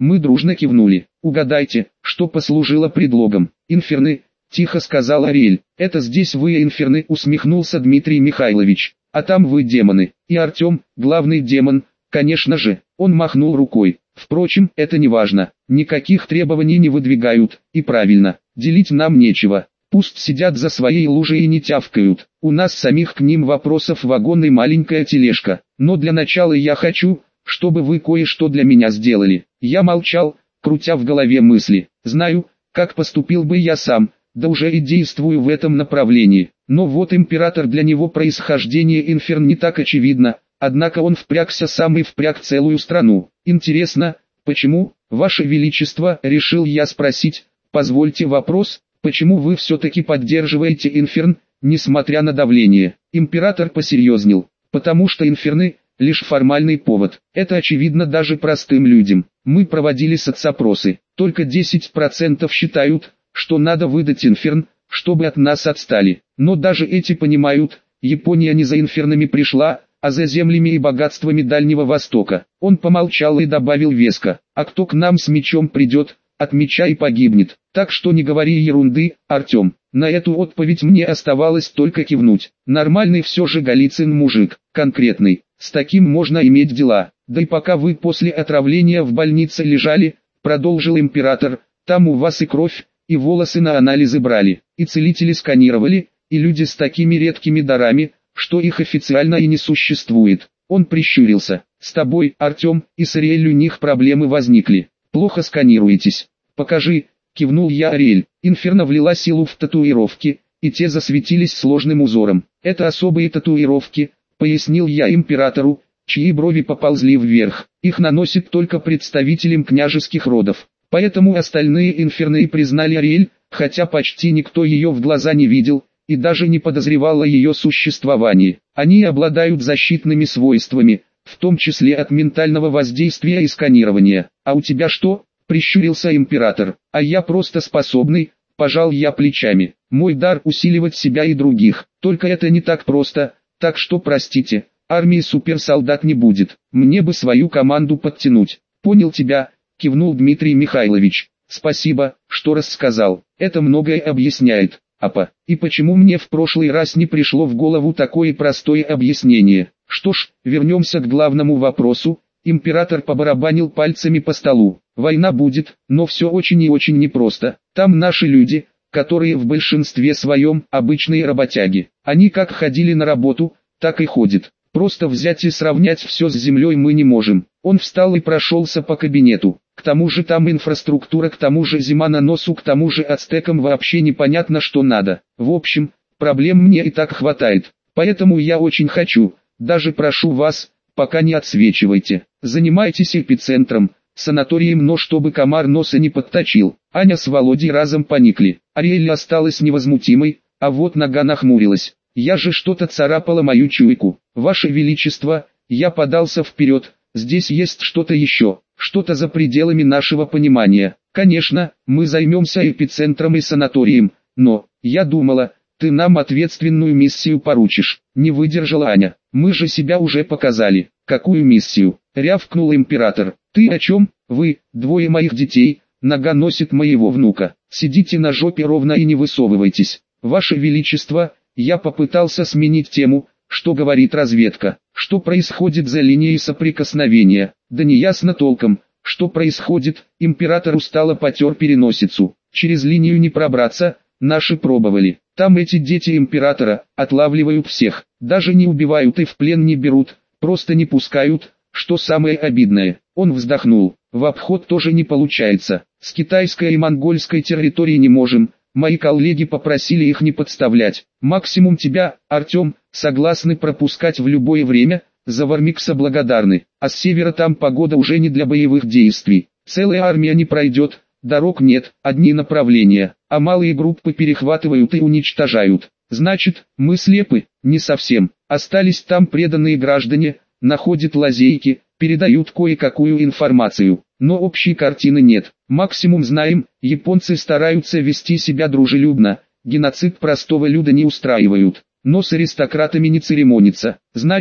Мы дружно кивнули. Угадайте, что послужило предлогом. Инферны, тихо сказал Ариэль. Это здесь вы инферны, усмехнулся Дмитрий Михайлович. А там вы демоны. И Артем, главный демон, конечно же. Он махнул рукой. Впрочем, это не важно. Никаких требований не выдвигают. И правильно, делить нам нечего. Пусть сидят за своей лужей и не тявкают. У нас самих к ним вопросов вагон и маленькая тележка. Но для начала я хочу, чтобы вы кое-что для меня сделали. Я молчал, крутя в голове мысли. Знаю, как поступил бы я сам, да уже и действую в этом направлении. Но вот император, для него происхождение инферн не так очевидно, однако он впрягся сам и впряг целую страну. Интересно, почему, Ваше Величество, решил я спросить, позвольте вопрос, почему вы все-таки поддерживаете инферн, несмотря на давление? Император посерьезнел, потому что инферны – лишь формальный повод. Это очевидно даже простым людям. Мы проводили соцопросы, только 10% считают, что надо выдать инферн, чтобы от нас отстали. Но даже эти понимают, Япония не за инфернами пришла, а за землями и богатствами Дальнего Востока. Он помолчал и добавил веско: а кто к нам с мечом придет, от меча и погибнет. Так что не говори ерунды, Артем. На эту отповедь мне оставалось только кивнуть. Нормальный все же Голицын мужик, конкретный. С таким можно иметь дела. Да и пока вы после отравления в больнице лежали, продолжил император, там у вас и кровь, и волосы на анализы брали, и целители сканировали, и люди с такими редкими дарами, что их официально и не существует. Он прищурился. С тобой, Артем, и с Ариэль у них проблемы возникли. Плохо сканируетесь. Покажи, кивнул я Ариэль. Инферно влила силу в татуировки, и те засветились сложным узором. Это особые татуировки, пояснил я императору, чьи брови поползли вверх. Их наносит только представителям княжеских родов. Поэтому остальные инферны признали Ариэль, хотя почти никто ее в глаза не видел, и даже не подозревал о ее существовании. Они обладают защитными свойствами, в том числе от ментального воздействия и сканирования. А у тебя что? Прищурился император. А я просто способный, пожал я плечами. Мой дар усиливать себя и других. Только это не так просто, так что простите, армии суперсолдат не будет. Мне бы свою команду подтянуть. Понял тебя, кивнул Дмитрий Михайлович. Спасибо, что рассказал. Это многое объясняет. Апа, и почему мне в прошлый раз не пришло в голову такое простое объяснение? Что ж, вернемся к главному вопросу. Император побарабанил пальцами по столу. Война будет, но все очень и очень непросто. Там наши люди, которые в большинстве своем обычные работяги. Они как ходили на работу, так и ходят. Просто взять и сравнять все с землей мы не можем. Он встал и прошелся по кабинету. К тому же там инфраструктура, к тому же зима на носу, к тому же ацтекам вообще непонятно что надо. В общем, проблем мне и так хватает. Поэтому я очень хочу, даже прошу вас, пока не отсвечивайте. Занимайтесь эпицентром, санаторием, но чтобы комар носа не подточил. Аня с Володей разом поникли. Ариэль осталась невозмутимой, а вот нога нахмурилась. Я же что-то царапала мою чуйку. Ваше Величество, я подался вперед, здесь есть что-то еще, что-то за пределами нашего понимания. Конечно, мы займемся эпицентром и санаторием, но, я думала, ты нам ответственную миссию поручишь. Не выдержала Аня. Мы же себя уже показали. Какую миссию? Рявкнул император. Ты о чем? Вы, двое моих детей, нога носит моего внука. Сидите на жопе ровно и не высовывайтесь. Ваше Величество, я попытался сменить тему. Что говорит разведка? Что происходит за линией соприкосновения? Да не ясно толком, что происходит. Император устало потер переносицу. Через линию не пробраться, наши пробовали. Там эти дети императора отлавливают всех, даже не убивают и в плен не берут, просто не пускают, что самое обидное. Он вздохнул. В обход тоже не получается. С китайской и монгольской территории не можем. Мои коллеги попросили их не подставлять. Максимум тебя, Артем, согласны пропускать в любое время. За Вармикса благодарны. А с севера там погода уже не для боевых действий. Целая армия не пройдет. Дорог нет, одни направления, а малые группы перехватывают и уничтожают. Значит, мы слепы? Не совсем. Остались там преданные граждане, находят лазейки, передают кое-какую информацию, но общей картины нет. Максимум знаем, японцы стараются вести себя дружелюбно, геноцид простого люда не устраивают, но с аристократами не церемонятся. Значит,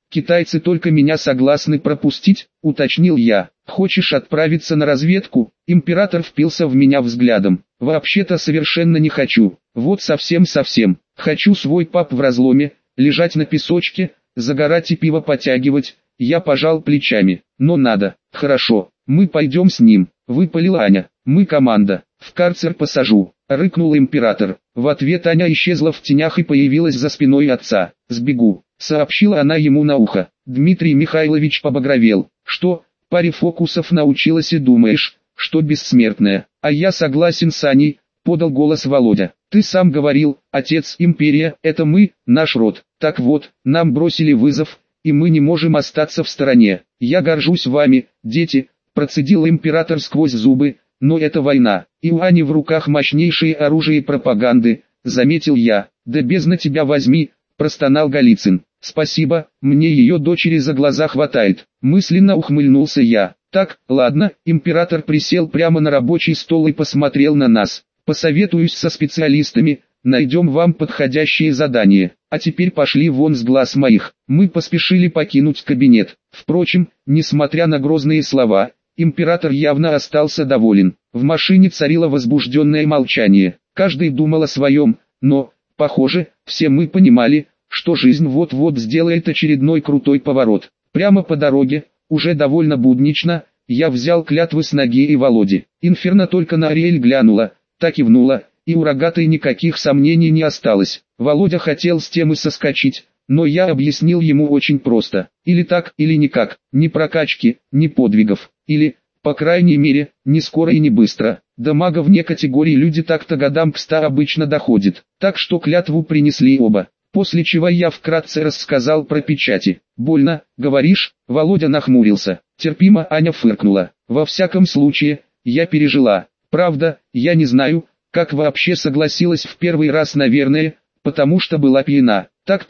Китайцы только меня согласны пропустить, уточнил я. Хочешь отправиться на разведку? Император впился в меня взглядом. Вообще-то совершенно не хочу. Вот совсем-совсем. Хочу свой паб в разломе, лежать на песочке, загорать и пиво потягивать. Я пожал плечами. Но надо. Хорошо, мы пойдем с ним. Выпалила Аня. Мы команда. В карцер посажу. Рыкнул император. В ответ Аня исчезла в тенях и появилась за спиной отца. «Сбегу», — сообщила она ему на ухо. Дмитрий Михайлович побагровел. «Что, паре фокусов научилась и думаешь, что бессмертная?» «А я согласен с Аней», — подал голос Володя. «Ты сам говорил, отец, империя, это мы, наш род. Так вот, нам бросили вызов, и мы не можем остаться в стороне. Я горжусь вами, дети», — процедил император сквозь зубы. «Но это война, и у Ани в руках мощнейшее оружие пропаганды», — заметил я. «Да бездна тебя возьми», — простонал Голицын. «Спасибо, мне ее дочери за глаза хватает», — мысленно ухмыльнулся я. «Так, ладно», — император присел прямо на рабочий стол и посмотрел на нас. «Посоветуюсь со специалистами, найдем вам подходящее задание. А теперь пошли вон с глаз моих». Мы поспешили покинуть кабинет. Впрочем, несмотря на грозные слова, император явно остался доволен. В машине царило возбужденное молчание. Каждый думал о своем, но, похоже, все мы понимали, что жизнь вот-вот сделает очередной крутой поворот. Прямо по дороге, уже довольно буднично, я взял клятвы с ноги и Володи. Инферно только на Ариэль глянула, так кивнула, и у рогатой никаких сомнений не осталось. Володя хотел с темы соскочить, но я объяснил ему очень просто. Или так, или никак, ни прокачки, ни подвигов. Или, по крайней мере, не скоро и не быстро. До мага вне категории люди так-то годам к 100 обычно доходит. Так что клятву принесли оба. После чего я вкратце рассказал про печати. «Больно, говоришь?» Володя нахмурился. Терпимо, Аня фыркнула. «Во всяком случае, я пережила. Правда, я не знаю, как вообще согласилась в первый раз, наверное, потому что была пьяна. Так,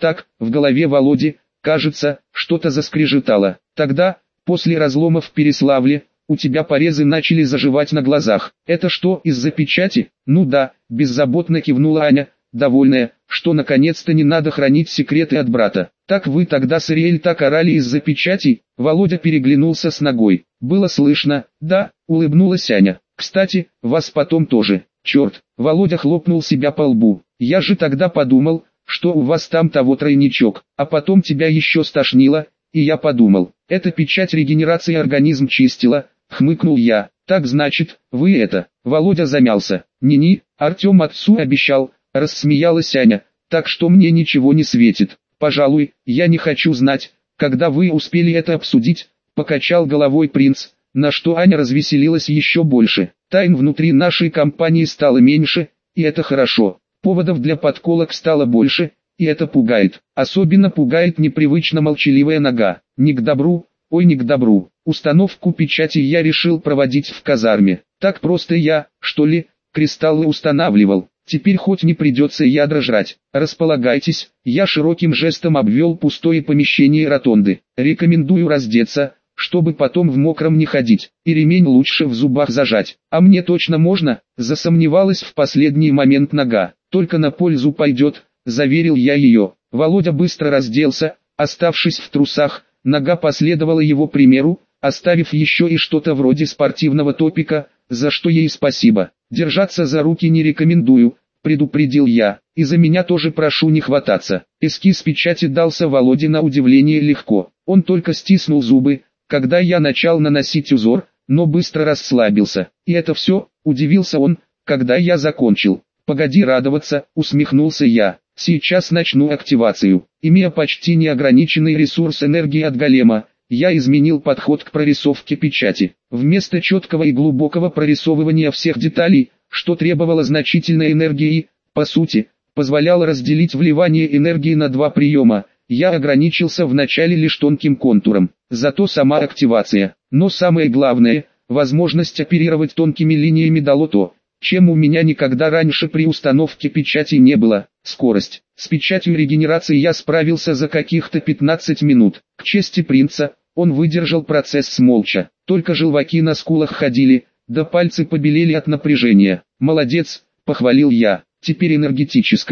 в голове Володи, кажется, что-то заскрежетало. Тогда, после разлома в Переславле, у тебя порезы начали заживать на глазах. Это что, из-за печати?» «Ну да», беззаботно кивнула Аня, довольная, что наконец-то не надо хранить секреты от брата. «Так вы тогда с Ариэль так орали из-за печати?» Володя переглянулся с ногой. «Было слышно, да», улыбнулась Аня. «Кстати, вас потом тоже». «Черт», Володя хлопнул себя по лбу. «Я же тогда подумал, что у вас там того тройничок, а потом тебя еще стошнило, и я подумал, эта печать регенерации организм чистила», хмыкнул я. «Так значит, вы это...» Володя замялся. «Не-не, Артем отцу обещал», рассмеялась Аня, «так что мне ничего не светит. Пожалуй, я не хочу знать, когда вы успели это обсудить», покачал головой принц, на что Аня развеселилась еще больше. «Тайн внутри нашей компании стало меньше, и это хорошо. Поводов для подколок стало больше, и это пугает. Особенно пугает непривычно молчаливая нога. Не к добру, ой, не к добру. Установку печати я решил проводить в казарме. Так просто я, что ли, кристаллы устанавливал. Теперь хоть не придется ядра жрать. Располагайтесь». Я широким жестом обвел пустое помещение ротонды. «Рекомендую раздеться, чтобы потом в мокром не ходить, и ремень лучше в зубах зажать». «А мне точно можно?» Засомневалась в последний момент нога. «Только на пользу пойдет», заверил я ее. Володя быстро разделся, оставшись в трусах. Нога последовала его примеру, оставив еще и что-то вроде спортивного топика, за что ей спасибо. «Держаться за руки не рекомендую», предупредил я, «и за меня тоже прошу не хвататься». Эскиз печати дался Володе на удивление легко. Он только стиснул зубы, когда я начал наносить узор, но быстро расслабился. «И это все?» – удивился он, когда я закончил. «Погоди радоваться», – усмехнулся я. «Сейчас начну активацию». Имея почти неограниченный ресурс энергии от голема, я изменил подход к прорисовке печати. Вместо четкого и глубокого прорисовывания всех деталей, что требовало значительной энергии, по сути, позволяло разделить вливание энергии на два приема, я ограничился вначале лишь тонким контуром. Зато сама активация, но самое главное, возможность оперировать тонкими линиями дало то, чем у меня никогда раньше при установке печати не было – скорость. С печатью регенерации я справился за каких-то 15 минут. К чести принца, он выдержал процесс молча, только желваки на скулах ходили, да пальцы побелели от напряжения. «Молодец», – похвалил я. «Теперь энергетическая.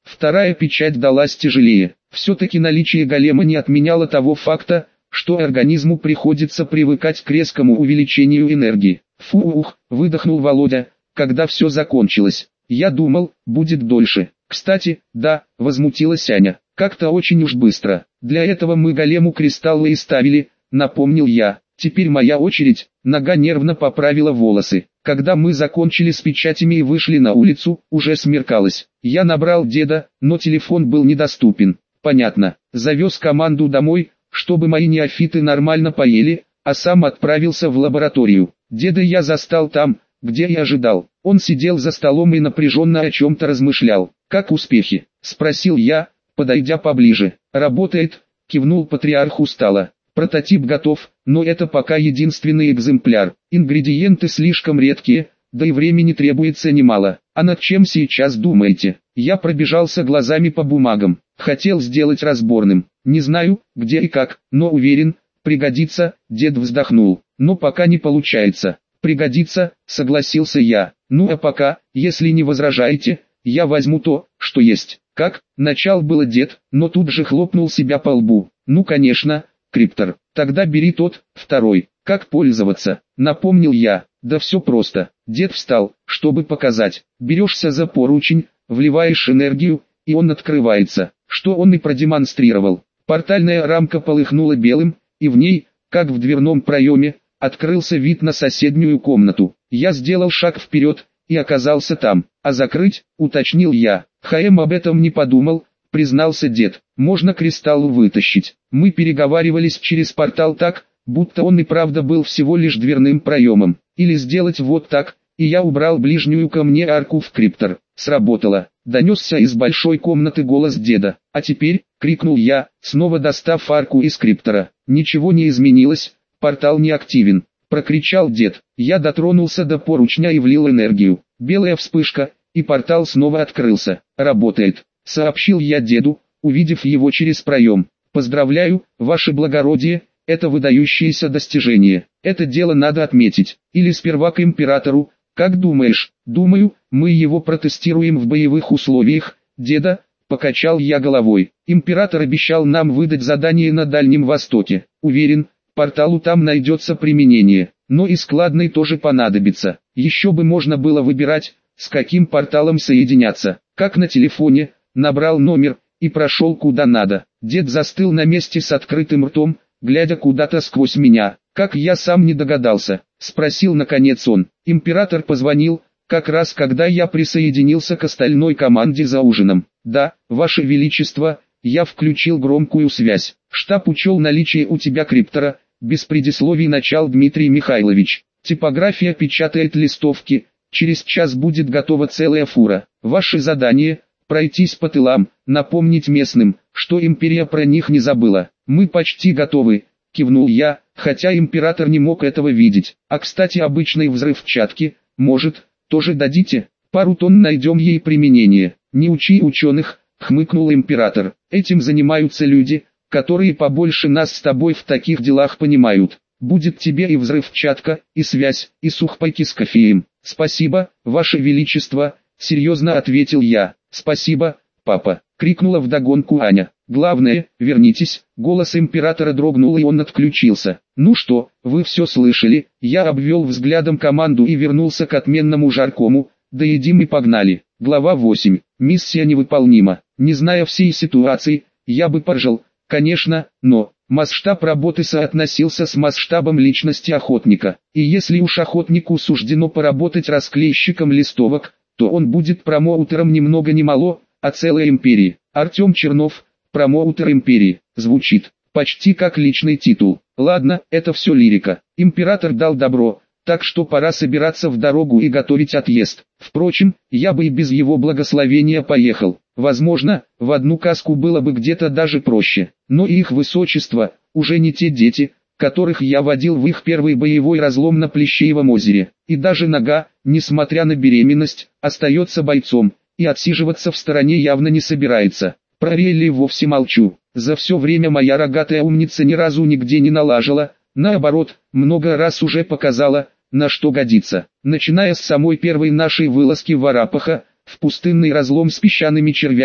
Вторая печать далась тяжелее. Все-таки наличие голема не отменяло того факта, что организму приходится привыкать к резкому увеличению энергии. Фух, выдохнул Володя, когда все закончилось. Я думал, будет дольше. Кстати, да, возмутилась Аня. Как-то очень уж быстро. Для этого мы голему кристаллы и ставили, напомнил я. Теперь моя очередь. Нога нервно поправила волосы. Когда мы закончили с печатями и вышли на улицу, уже смеркалось. Я набрал деда, но телефон был недоступен. Понятно. Завез команду домой, чтобы мои неофиты нормально поели, а сам отправился в лабораторию. Деда я застал там, где и ожидал. Он сидел за столом и напряженно о чем-то размышлял. «Как успехи?» – спросил я, подойдя поближе. «Работает», – кивнул патриарх устало. «Прототип готов, но это пока единственный экземпляр. Ингредиенты слишком редкие, да и времени требуется немало. А над чем сейчас думаете?» Я пробежался глазами по бумагам. Хотел сделать разборным. Не знаю, где и как, но уверен, пригодится. Дед вздохнул. Но пока не получается. Пригодится, согласился я. Ну а пока, если не возражаете, я возьму то, что есть. Как? Начал было дед, но тут же хлопнул себя по лбу. Ну конечно, криптор. Тогда бери тот, второй. Как пользоваться? Напомнил я. Да все просто. Дед встал, чтобы показать. Берешься за поручень, вливаешь энергию, и он открывается. Что он и продемонстрировал. Портальная рамка полыхнула белым, и в ней, как в дверном проеме, открылся вид на соседнюю комнату. Я сделал шаг вперед, и оказался там. А закрыть, уточнил я. ХМ об этом не подумал, признался дед. Можно кристалл вытащить. Мы переговаривались через портал так, будто он и правда был всего лишь дверным проемом. Или сделать вот так, и я убрал ближнюю ко мне арку в криптор. Сработало. Донесся из большой комнаты голос деда. «А теперь», — крикнул я, снова достав арку из криптора. «Ничего не изменилось, портал не активен», — прокричал дед. Я дотронулся до поручня и влил энергию. Белая вспышка, и портал снова открылся. «Работает», — сообщил я деду, увидев его через проем. «Поздравляю, ваше благородие, это выдающееся достижение. Это дело надо отметить. Или сперва к императору. Как думаешь?» «Думаю, мы его протестируем в боевых условиях, деда», — покачал я головой. «Император обещал нам выдать задание на Дальнем Востоке. Уверен, порталу там найдется применение, но и складный тоже понадобится. Еще бы можно было выбирать, с каким порталом соединяться. Как на телефоне, набрал номер и прошел куда надо». Дед застыл на месте с открытым ртом, глядя куда-то сквозь меня. «Как я сам не догадался?» — спросил наконец он. «Император позвонил, как раз когда я присоединился к остальной команде за ужином». «Да, Ваше Величество», я включил громкую связь. «Штаб учел наличие у тебя криптора», без предисловий начал Дмитрий Михайлович. «Типография печатает листовки, через час будет готова целая фура. Ваше задание — пройтись по тылам, напомнить местным, что империя про них не забыла. Мы почти готовы», — кивнул я, хотя император не мог этого видеть. «А кстати, обычной взрывчатки, может, тоже дадите? Пару тонн найдем ей применение». «Не учи ученых», — хмыкнул император. «Этим занимаются люди, которые побольше нас с тобой в таких делах понимают. Будет тебе и взрывчатка, и связь, и сухпайки с кофеем». «Спасибо, Ваше Величество», — серьезно ответил я. «Спасибо, папа», — крикнула вдогонку Аня. «Главное, вернитесь». Голос императора дрогнул, и он отключился. «Ну что, вы все слышали?» Я обвел взглядом команду и вернулся к отменному жаркому. «Доедим и погнали». Глава 8. Миссия невыполнима. Не зная всей ситуации, я бы поржал, конечно, но масштаб работы соотносился с масштабом личности охотника. И если уж охотнику суждено поработать расклейщиком листовок, то он будет промоутером ни много ни мало, а целой империи. Артем Чернов, промоутер империи, звучит почти как личный титул. Ладно, это все лирика. Император дал добро, так что пора собираться в дорогу и готовить отъезд. Впрочем, я бы и без его благословения поехал. Возможно, в одну каску было бы где-то даже проще. Но их высочество, уже не те дети, которых я водил в их первый боевой разлом на Плещеевом озере. И даже нога, несмотря на беременность, остается бойцом, и отсиживаться в стороне явно не собирается. Про Релли вовсе молчу. За все время моя рогатая умница ни разу нигде не налажала, наоборот, много раз уже показала, на что годится. Начиная с самой первой нашей вылазки в Арапаха, в пустынный разлом с песчаными червями,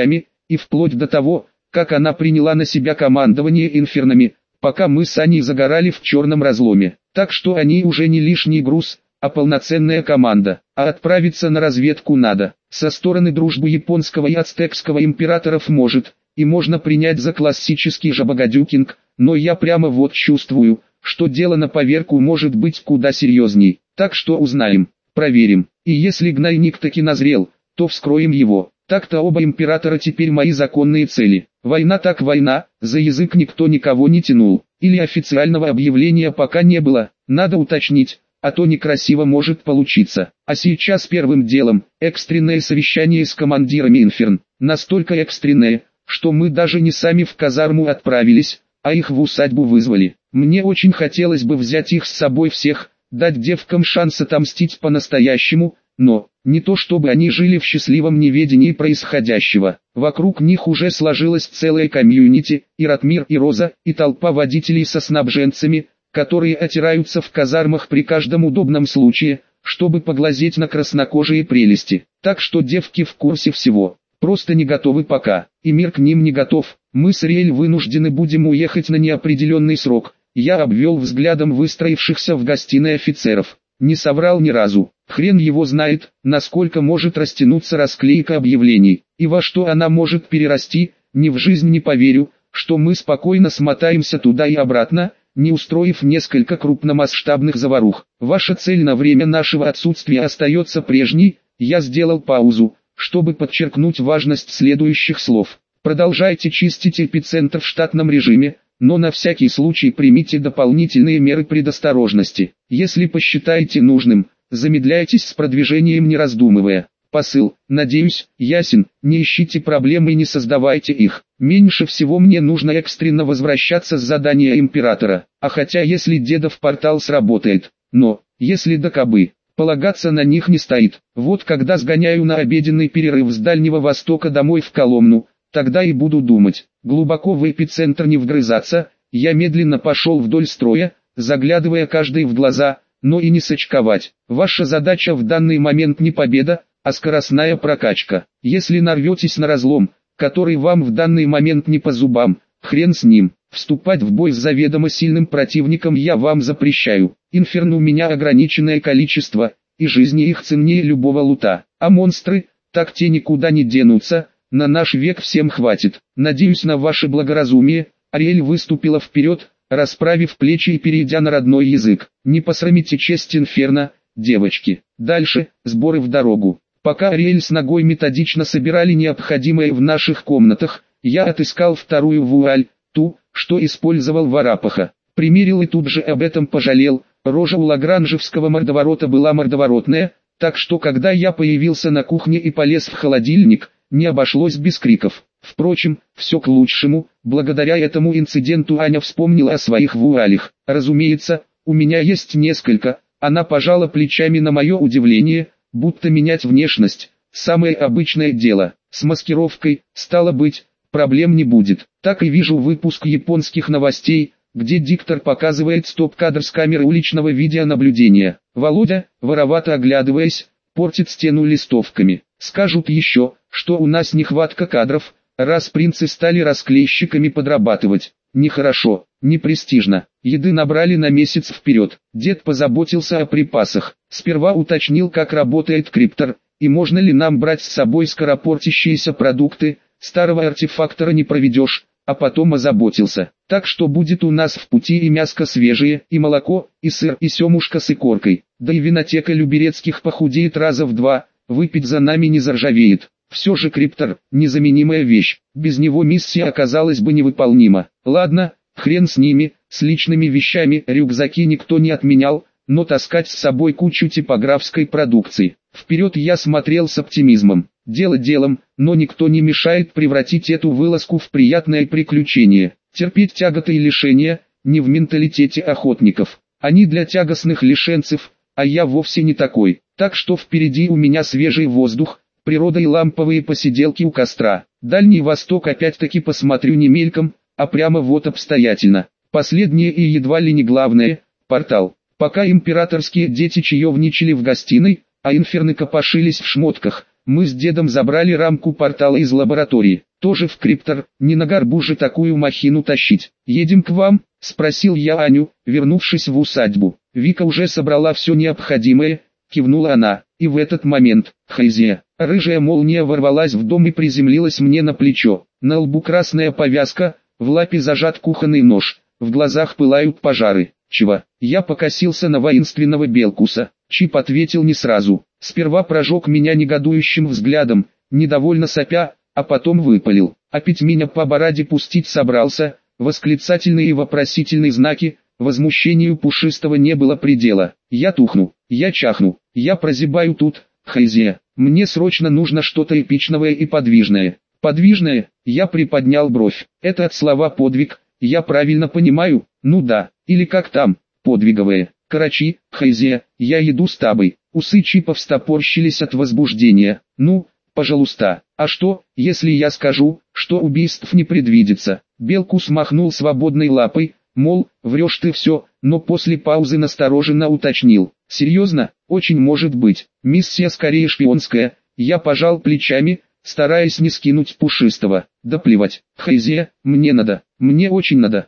и вплоть до того, как она приняла на себя командование инфернами, пока мы с Аней загорали в черном разломе. Так что они уже не лишний груз, а полноценная команда. А отправиться на разведку надо. Со стороны дружбы японского и ацтекского императоров может, и можно принять за классический жабогадюкинг, но я прямо вот чувствую, что дело на поверку может быть куда серьезней. Так что узнаем, проверим, и если гнойник таки назрел, то вскроем его. Так-то оба императора теперь мои законные цели. Война так война, за язык никто никого не тянул. Или официального объявления пока не было, надо уточнить, а то некрасиво может получиться. А сейчас первым делом, экстренное совещание с командирами инферн. Настолько экстренное, что мы даже не сами в казарму отправились, а их в усадьбу вызвали. Мне очень хотелось бы взять их с собой всех, дать девкам шанс отомстить по-настоящему, но, не то чтобы они жили в счастливом неведении происходящего. Вокруг них уже сложилась целая комьюнити, и Ратмир, и Роза, и толпа водителей со снабженцами, которые отираются в казармах при каждом удобном случае, чтобы поглазеть на краснокожие прелести. Так что девки в курсе всего, просто не готовы пока, и мир к ним не готов. Мы с Риэль вынуждены будем уехать на неопределенный срок. Я обвел взглядом выстроившихся в гостиной офицеров. Не соврал ни разу. Хрен его знает, насколько может растянуться расклейка объявлений, и во что она может перерасти. Ни в жизнь не поверю, что мы спокойно смотаемся туда и обратно, не устроив несколько крупномасштабных заварух. Ваша цель на время нашего отсутствия остается прежней. Я сделал паузу, чтобы подчеркнуть важность следующих слов. Продолжайте чистить эпицентр в штатном режиме, но на всякий случай примите дополнительные меры предосторожности. Если посчитаете нужным, замедляйтесь с продвижением не раздумывая. Посыл, надеюсь, ясен, не ищите проблем и не создавайте их. Меньше всего мне нужно экстренно возвращаться с задания императора, а хотя если дедов портал сработает, но, если да кабы, полагаться на них не стоит. Вот когда сгоняю на обеденный перерыв с Дальнего Востока домой в Коломну, тогда и буду думать. Глубоко в эпицентр не вгрызаться, я медленно пошел вдоль строя, заглядывая каждый в глаза, но и не сочковать. Ваша задача в данный момент не победа, а скоростная прокачка. Если нарветесь на разлом, который вам в данный момент не по зубам, хрен с ним. Вступать в бой с заведомо сильным противником я вам запрещаю. Инферн у меня ограниченное количество, и жизни их ценнее любого лута. А монстры, так те никуда не денутся. На наш век всем хватит. Надеюсь на ваше благоразумие. Ариэль выступила вперед, расправив плечи и перейдя на родной язык. Не посрамите честь инферно, девочки. Дальше, сборы в дорогу. Пока Ариэль с ногой методично собирали необходимое в наших комнатах, я отыскал вторую вуаль, ту, что использовал Варапаха. Примерил и тут же об этом пожалел. Рожа у лагранжевского мордоворота была мордоворотная, так что когда я появился на кухне и полез в холодильник, не обошлось без криков. Впрочем, все к лучшему. Благодаря этому инциденту Аня вспомнила о своих вуалях. Разумеется, у меня есть несколько. Она пожала плечами на мое удивление, будто менять внешность – самое обычное дело. С маскировкой, стало быть, проблем не будет. Так и вижу выпуск японских новостей, где диктор показывает стоп-кадр с камеры уличного видеонаблюдения. Володя, воровато оглядываясь, портит стену листовками. Скажут еще, что у нас нехватка кадров, раз принцы стали расклейщиками подрабатывать. Нехорошо, не престижно. Еды набрали на месяц вперед. Дед позаботился о припасах. Сперва уточнил, как работает криптор, и можно ли нам брать с собой скоропортящиеся продукты. Старого артефактора не проведешь, а потом озаботился. Так что будет у нас в пути и мяско свежее, и молоко, и сыр, и семушка с икоркой. Да и винотека Люберецких похудеет раза в 2, выпить за нами не заржавеет. Все же криптор – незаменимая вещь, без него миссия оказалась бы невыполнима. Ладно, хрен с ними, с личными вещами рюкзаки никто не отменял, но таскать с собой кучу типографской продукции. Вперед я смотрел с оптимизмом. Дело делом, но никто не мешает превратить эту вылазку в приятное приключение. Терпеть тяготы и лишения – не в менталитете охотников. Они для тягостных лишенцев, а я вовсе не такой. Так что впереди у меня свежий воздух, природа и ламповые посиделки у костра. Дальний Восток опять-таки посмотрю не мельком, а прямо вот обстоятельно. Последнее и едва ли не главное – портал. Пока императорские дети чаевничали в гостиной, а инферны копошились в шмотках, мы с дедом забрали рамку портала из лаборатории. тоже в криптор, не на горбу же такую махину тащить. «Едем к вам?» – спросил я Аню, вернувшись в усадьбу. Вика уже собрала все необходимое, кивнула она, и в этот момент, хайзе, рыжая молния ворвалась в дом и приземлилась мне на плечо. На лбу красная повязка, в лапе зажат кухонный нож, в глазах пылают пожары. «Чего?» Я покосился на воинственного Белкуса. Чип ответил не сразу. Сперва прожег меня негодующим взглядом, недовольно сопя, а потом выпалил. Опять меня по бороде пустить собрался? Восклицательные и вопросительные знаки, возмущению Пушистого не было предела. Я тухну, я чахну, я прозябаю тут, хайзе. Мне срочно нужно что-то эпичное и подвижное. Подвижное? Я приподнял бровь. Это от слова подвиг, я правильно понимаю? Ну да, или как там, подвиговое. Короче, хайзе, я иду с тобой. Усы Чипа встопорщились от возбуждения. Ну, пожалуйста. А что, если я скажу, что убийств не предвидится? Белкус махнул свободной лапой, мол, врешь ты все, но после паузы настороженно уточнил. Серьезно? Очень может быть. Миссия скорее шпионская. Я пожал плечами, стараясь не скинуть Пушистого. Да плевать, хайзе, мне надо, мне очень надо.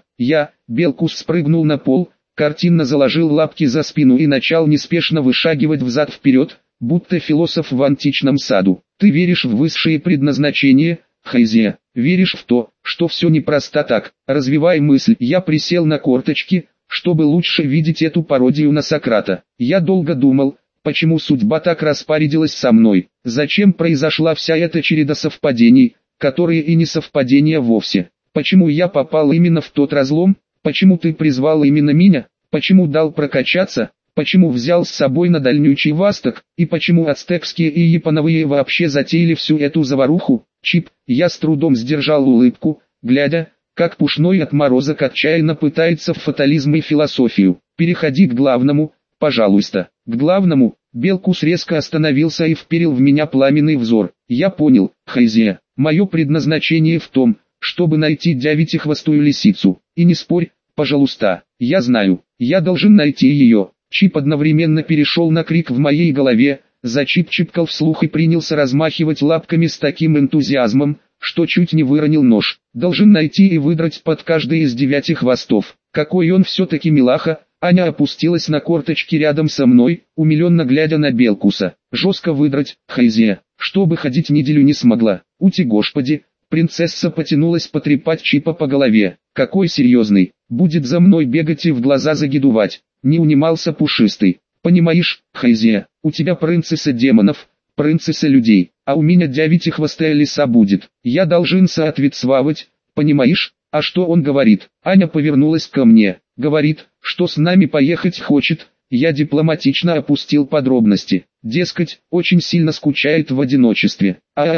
Белкус спрыгнул на пол, картинно заложил лапки за спину и начал неспешно вышагивать взад-вперед, будто философ в античном саду. Ты веришь в высшее предназначение, хайзе? Веришь в то, что все не просто так? Развивай мысль. Я присел на корточки, чтобы лучше видеть эту пародию на Сократа. Я долго думал, почему судьба так распорядилась со мной, зачем произошла вся эта череда совпадений, которые и не совпадения вовсе. Почему я попал именно в тот разлом? Почему ты призвал именно меня? Почему дал прокачаться? Почему взял с собой на дальнючий Восток? И почему ацтекские и японовые вообще затеяли всю эту заваруху? Чип, я с трудом сдержал улыбку, глядя, как пушной отморозок отчаянно пытается в фатализм и философию. Переходи к главному, пожалуйста. К главному. Белкус резко остановился и вперил в меня пламенный взор. Я понял, хайзе, мое предназначение в том, чтобы найти девятихвостую лисицу. И не спорь, пожалуйста, я знаю, я должен найти ее. Чип одновременно перешел на крик в моей голове, зачип-чипкал вслух и принялся размахивать лапками с таким энтузиазмом, что чуть не выронил нож. Должен найти и выдрать под каждый из 9 хвостов. Какой он все-таки милаха. Аня опустилась на корточки рядом со мной, умиленно глядя на Белкуса. Жестко выдрать, хайзе, чтобы ходить неделю не смогла. Ути господи. Принцесса потянулась потрепать Чипа по голове. Какой серьезный, будет за мной бегать и в глаза загидувать. Не унимался Пушистый. Понимаешь, хайзе, у тебя принцесса демонов, принцесса людей, а у меня девятихвостая лиса будет. Я должен соответствовать, понимаешь? А что он говорит? Аня повернулась ко мне. Говорит, что с нами поехать хочет. Я дипломатично опустил подробности. Дескать, очень сильно скучает в одиночестве.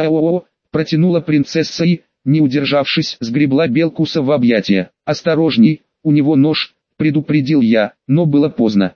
Протянула принцесса и, не удержавшись, сгребла Белкуса в объятия. «Осторожней, у него нож», предупредил я, но было поздно.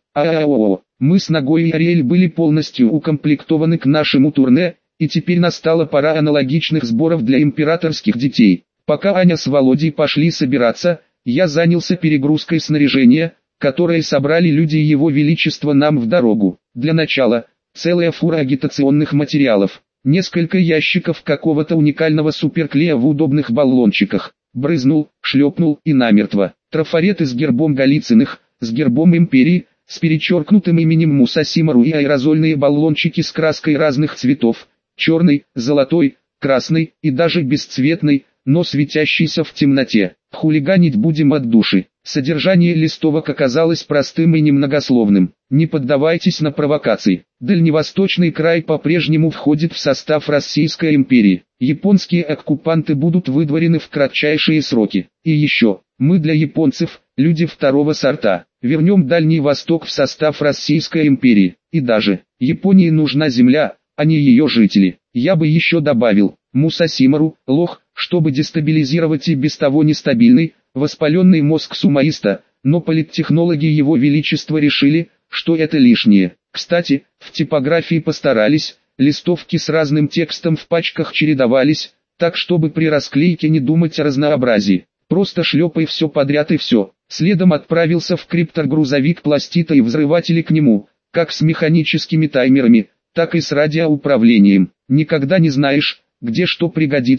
Мы с Ногой и Ариэль были полностью укомплектованы к нашему турне, и теперь настала пора аналогичных сборов для императорских детей. Пока Аня с Володей пошли собираться, я занялся перегрузкой снаряжения, которое собрали люди Его Величества нам в дорогу. Для начала, целая фура агитационных материалов. Несколько ящиков какого-то уникального суперклея в удобных баллончиках. Брызнул, шлепнул и намертво. Трафареты с гербом Голицыных, с гербом империи, с перечеркнутым именем Мусасимару и аэрозольные баллончики с краской разных цветов. Черный, золотой, красный и даже бесцветный, но светящийся в темноте. Хулиганить будем от души. Содержание листовок оказалось простым и немногословным. Не поддавайтесь на провокации. Дальневосточный край по-прежнему входит в состав Российской империи. Японские оккупанты будут выдворены в кратчайшие сроки. И еще, мы для японцев, люди второго сорта. Вернем Дальний Восток в состав Российской империи. И даже, Японии нужна земля, а не ее жители. Я бы еще добавил, Мусасимару, лох, чтобы дестабилизировать и без того нестабильный, воспаленный мозг сумаиста, но политтехнологи Его Величества решили, что это лишнее. Кстати, в типографии постарались, листовки с разным текстом в пачках чередовались, так чтобы при расклейке не думать о разнообразии. Просто шлепай все подряд и все. Следом отправился в криптор грузовик пластита и взрыватели к нему, как с механическими таймерами, так и с радиоуправлением. Никогда не знаешь, где что пригодится,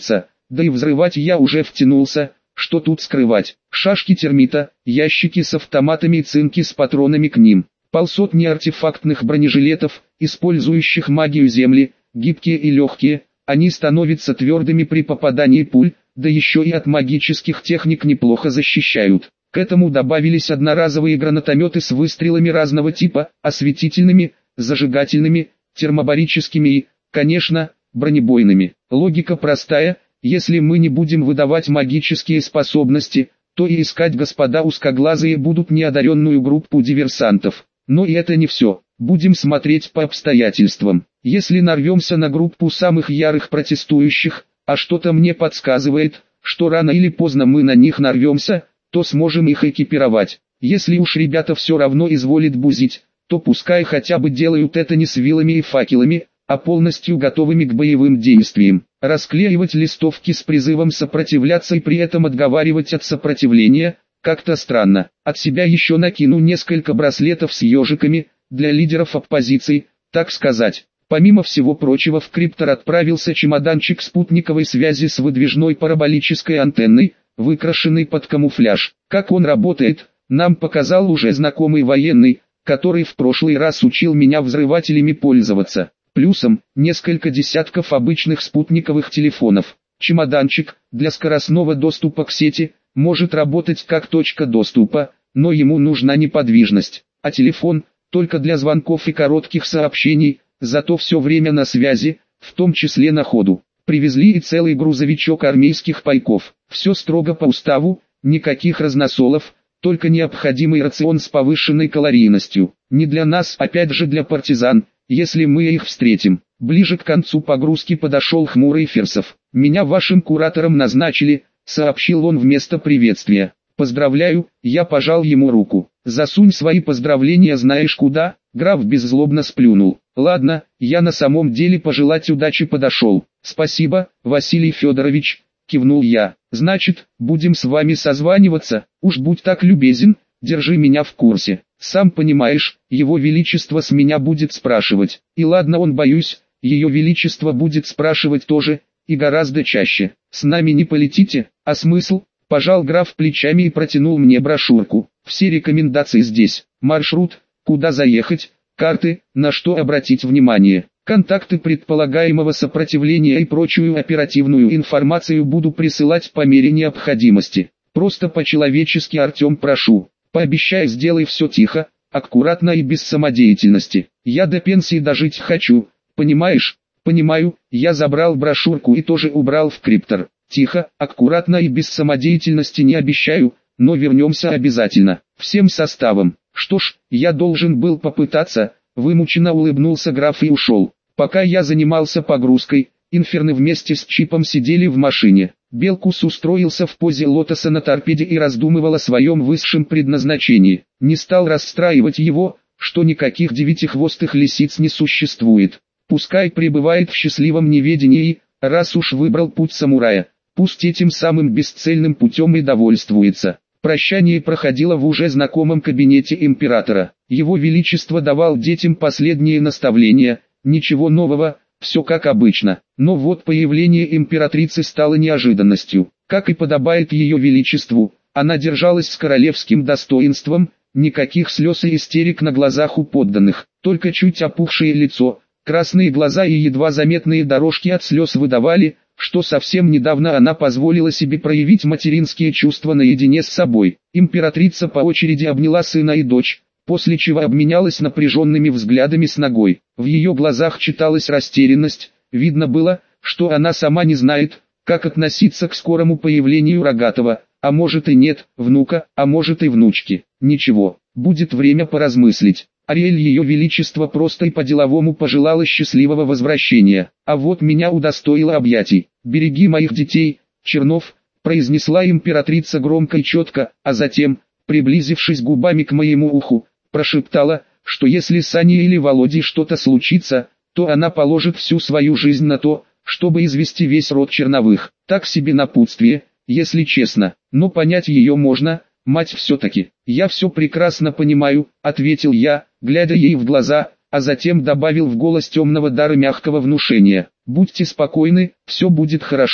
да и взрывать я уже втянулся, что тут скрывать. Шашки термита, ящики с автоматами и цинки с патронами к ним. Полсотни артефактных бронежилетов, использующих магию земли, гибкие и легкие, они становятся твердыми при попадании пуль, да еще и от магических техник неплохо защищают. К этому добавились одноразовые гранатометы с выстрелами разного типа, осветительными, зажигательными, термобарическими и, конечно, бронебойными. Логика простая: если мы не будем выдавать магические способности, то и искать господа узкоглазые будут неодаренную группу диверсантов. Но и это не все. Будем смотреть по обстоятельствам. Если нарвемся на группу самых ярых протестующих, а что-то мне подсказывает, что рано или поздно мы на них нарвемся, то сможем их экипировать. Если уж ребята все равно изволят бузить, то пускай хотя бы делают это не с вилами и факелами, а полностью готовыми к боевым действиям. Расклеивать листовки с призывом сопротивляться и при этом отговаривать от сопротивления – как-то странно. От себя еще накину несколько браслетов с ежиками, для лидеров оппозиции, так сказать. Помимо всего прочего, в криптор отправился чемоданчик спутниковой связи с выдвижной параболической антенной, выкрашенный под камуфляж. Как он работает, нам показал уже знакомый военный, который в прошлый раз учил меня взрывателями пользоваться. Плюсом, несколько десятков обычных спутниковых телефонов. Чемоданчик, для скоростного доступа к сети, может работать как точка доступа, но ему нужна неподвижность. А телефон, только для звонков и коротких сообщений, зато все время на связи, в том числе на ходу. Привезли и целый грузовичок армейских пайков. Все строго по уставу, никаких разносолов, только необходимый рацион с повышенной калорийностью. Не для нас, опять же для партизан, если мы их встретим. Ближе к концу погрузки подошел хмурый Ферсов. «Меня вашим куратором назначили», — сообщил он вместо приветствия. «Поздравляю», — я пожал ему руку. «Засунь свои поздравления знаешь куда», — граф беззлобно сплюнул. «Ладно, я на самом деле пожелать удачи подошел». «Спасибо, Василий Федорович», — кивнул я. «Значит, будем с вами созваниваться, уж будь так любезен, держи меня в курсе. Сам понимаешь, его величество с меня будет спрашивать. И ладно, он, боюсь, ее величество будет спрашивать тоже, и гораздо чаще. С нами не полетите, а смысл?» Пожал граф плечами и протянул мне брошюрку. «Все рекомендации здесь. Маршрут, куда заехать, карты, на что обратить внимание, контакты предполагаемого сопротивления и прочую оперативную информацию буду присылать по мере необходимости. Просто по-человечески, Артем, прошу. Пообещай, сделай все тихо, аккуратно и без самодеятельности. Я до пенсии дожить хочу, понимаешь?» «Понимаю», я забрал брошюрку и тоже убрал в криптор. «Тихо, аккуратно и без самодеятельности не обещаю, но вернемся обязательно, всем составом». «Что ж, я должен был попытаться», вымученно улыбнулся граф и ушел. Пока я занимался погрузкой, инферны вместе с Чипом сидели в машине. Белкус устроился в позе лотоса на торпеде и раздумывал о своем высшем предназначении. Не стал расстраивать его, что никаких девятихвостых лисиц не существует. Пускай пребывает в счастливом неведении, раз уж выбрал путь самурая, пусть этим самым бесцельным путем и довольствуется. Прощание проходило в уже знакомом кабинете императора. Его Величество давал детям последние наставления, ничего нового, все как обычно. Но вот появление императрицы стало неожиданностью. Как и подобает Ее Величеству, она держалась с королевским достоинством, никаких слез и истерик на глазах у подданных, только чуть опухшее лицо, красные глаза и едва заметные дорожки от слез выдавали, что совсем недавно она позволила себе проявить материнские чувства наедине с собой. Императрица по очереди обняла сына и дочь, после чего обменялась напряженными взглядами с ногой. В ее глазах читалась растерянность, видно было, что она сама не знает, как относиться к скорому появлению рогатого, а может и нет, внука, а может и внучки. Ничего, будет время поразмыслить. Ариэль Ее Величество просто и по-деловому пожелала счастливого возвращения, а вот меня удостоила объятий. «Береги моих детей, Чернов», произнесла императрица громко и четко, а затем, приблизившись губами к моему уху, прошептала, что если с Аней или Володей что-то случится, то она положит всю свою жизнь на то, чтобы извести весь род Черновых. Так себе напутствие, если честно, но понять ее можно. «Мать все-таки, я все прекрасно понимаю», — ответил я, глядя ей в глаза, а затем добавил в голос темного дара мягкого внушения. «Будьте спокойны, все будет хорошо.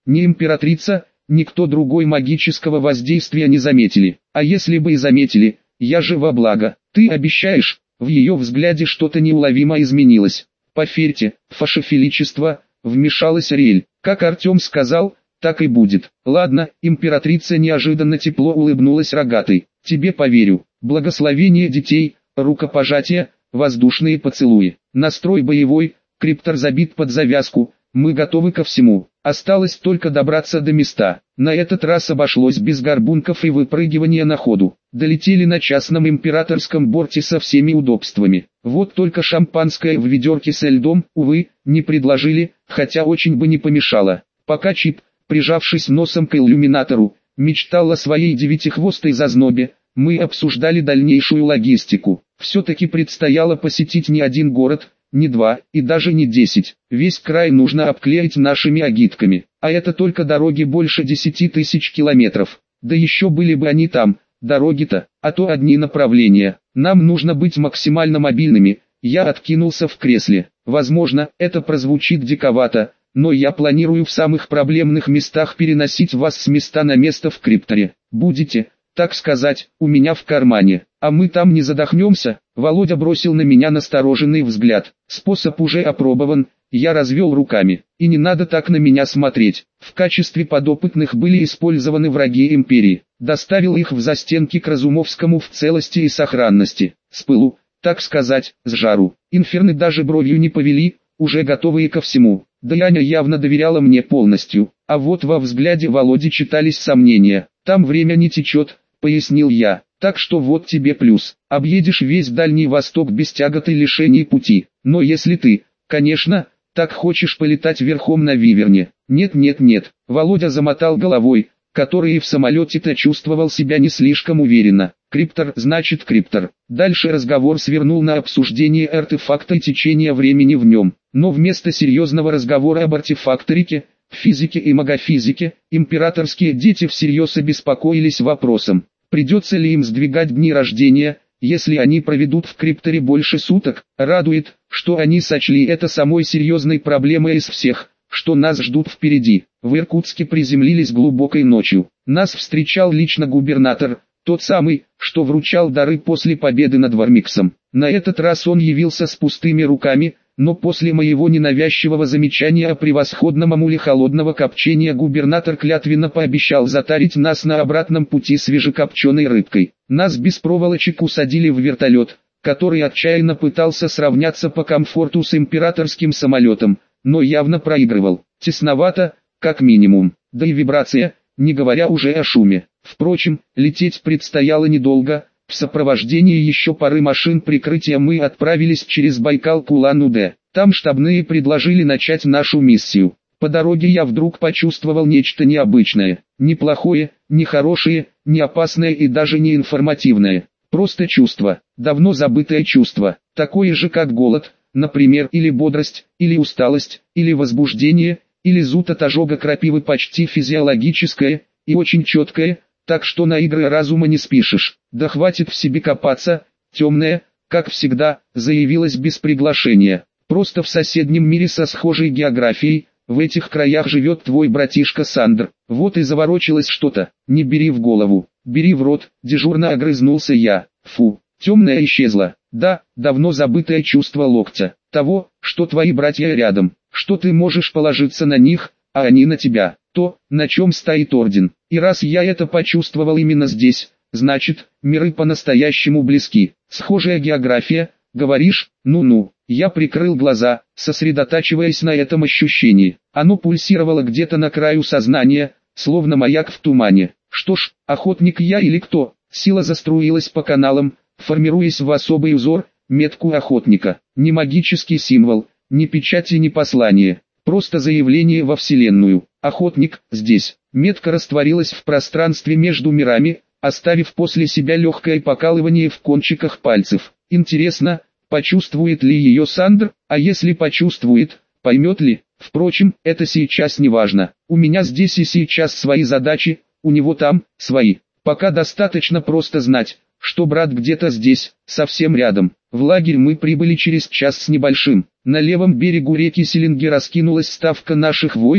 Ни императрица, никто другой магического воздействия не заметили. А если бы и заметили, я же во благо. Ты обещаешь? В ее взгляде что-то неуловимо изменилось. Поверьте, ваше величество, вмешалась Ариэль. Как Артем сказал, так и будет. Ладно, императрица неожиданно тепло улыбнулась рогатой. Тебе поверю. Благословение детей, рукопожатие, воздушные поцелуи. Настрой боевой, криптор забит под завязку, мы готовы ко всему. Осталось только добраться до места. На этот раз обошлось без горбунков и выпрыгивания на ходу. Долетели на частном императорском борте со всеми удобствами. Вот только шампанское в ведерке со льдом, увы, не предложили, хотя очень бы не помешало. Пока Чип, прижавшись носом к иллюминатору, мечтал о своей девятихвостой зазнобе, мы обсуждали дальнейшую логистику. Все-таки предстояло посетить не один город, не два и даже не 10. Весь край нужно обклеить нашими агитками, а это только дороги больше 10 тысяч километров. Да еще были бы они там, дороги-то, а то одни направления. Нам нужно быть максимально мобильными. Я откинулся в кресле. Возможно, это прозвучит диковато, но я планирую в самых проблемных местах переносить вас с места на место в крипторе. Будете, так сказать, у меня в кармане, а мы там не задохнемся. Володя бросил на меня настороженный взгляд. Способ уже опробован, я развел руками. И не надо так на меня смотреть. В качестве подопытных были использованы враги империи. Доставил их в застенки к Разумовскому в целости и сохранности. С пылу, так сказать, с жару. Инферны даже бровью не повели, уже готовые ко всему. Да и Аня явно доверяла мне полностью. А вот во взгляде Володи читались сомнения. Там время не течет, пояснил я. Так что вот тебе плюс. Объедешь весь Дальний Восток без тягот и лишений пути. Но если ты, конечно, так хочешь полетать верхом на Виверне. Нет. Володя замотал головой, который и в самолете-то чувствовал себя не слишком уверенно. Криптор значит криптор. Дальше разговор свернул на обсуждение артефакта и течения времени в нем. Но вместо серьезного разговора об артефакторике, физике и магофизике, императорские дети всерьез обеспокоились вопросом, придется ли им сдвигать дни рождения, если они проведут в крипторе больше суток. Радует, что они сочли это самой серьезной проблемой из всех, что нас ждут впереди. В Иркутске приземлились глубокой ночью. Нас встречал лично губернатор, тот самый, что вручал дары после победы над Вармиксом. На этот раз он явился с пустыми руками, но после моего ненавязчивого замечания о превосходном амуле холодного копчения губернатор клятвенно пообещал затарить нас на обратном пути свежекопченой рыбкой. Нас без проволочек усадили в вертолет, который отчаянно пытался сравняться по комфорту с императорским самолетом, но явно проигрывал. Тесновато, как минимум, да и вибрация, не говоря уже о шуме. Впрочем, лететь предстояло недолго. В сопровождении еще пары машин прикрытия мы отправились через Байкал к Улан-Удэ. Там штабные предложили начать нашу миссию. По дороге я вдруг почувствовал нечто необычное. Не плохое, не хорошее, не опасное и даже не информативное. Просто чувство, давно забытое чувство, такое же как голод, например, или бодрость, или усталость, или возбуждение, или зуд от ожога крапивы, почти физиологическое и очень четкое. Так что на игры разума не спишешь. Да хватит в себе копаться, темная, как всегда, заявилась без приглашения. Просто в соседнем мире со схожей географией, в этих краях живет твой братишка Сандр. Вот и заворочилось что-то. Не бери в голову, бери в рот, дежурно огрызнулся я. Фу, темная исчезла. Да, давно забытое чувство локтя. Того, что твои братья рядом, что ты можешь положиться на них, а они на тебя. То, на чем стоит орден. И раз я это почувствовал именно здесь, значит, миры по-настоящему близки. Схожая география, говоришь? Ну-ну. Я прикрыл глаза, сосредотачиваясь на этом ощущении. Оно пульсировало где-то на краю сознания, словно маяк в тумане. Что ж, охотник я или кто? Сила заструилась по каналам, формируясь в особый узор, метку охотника. Не магический символ, ни печати, ни послание. Просто заявление во Вселенную. Охотник, здесь. Метка растворилась в пространстве между мирами, оставив после себя легкое покалывание в кончиках пальцев. Интересно, почувствует ли ее Сандр, а если почувствует, поймет ли? Впрочем, это сейчас не важно. У меня здесь и сейчас свои задачи, у него там, свои. Пока достаточно просто знать, что брат где-то здесь, совсем рядом. В лагерь мы прибыли через час с небольшим. На левом берегу реки Селенги раскинулась ставка наших войск,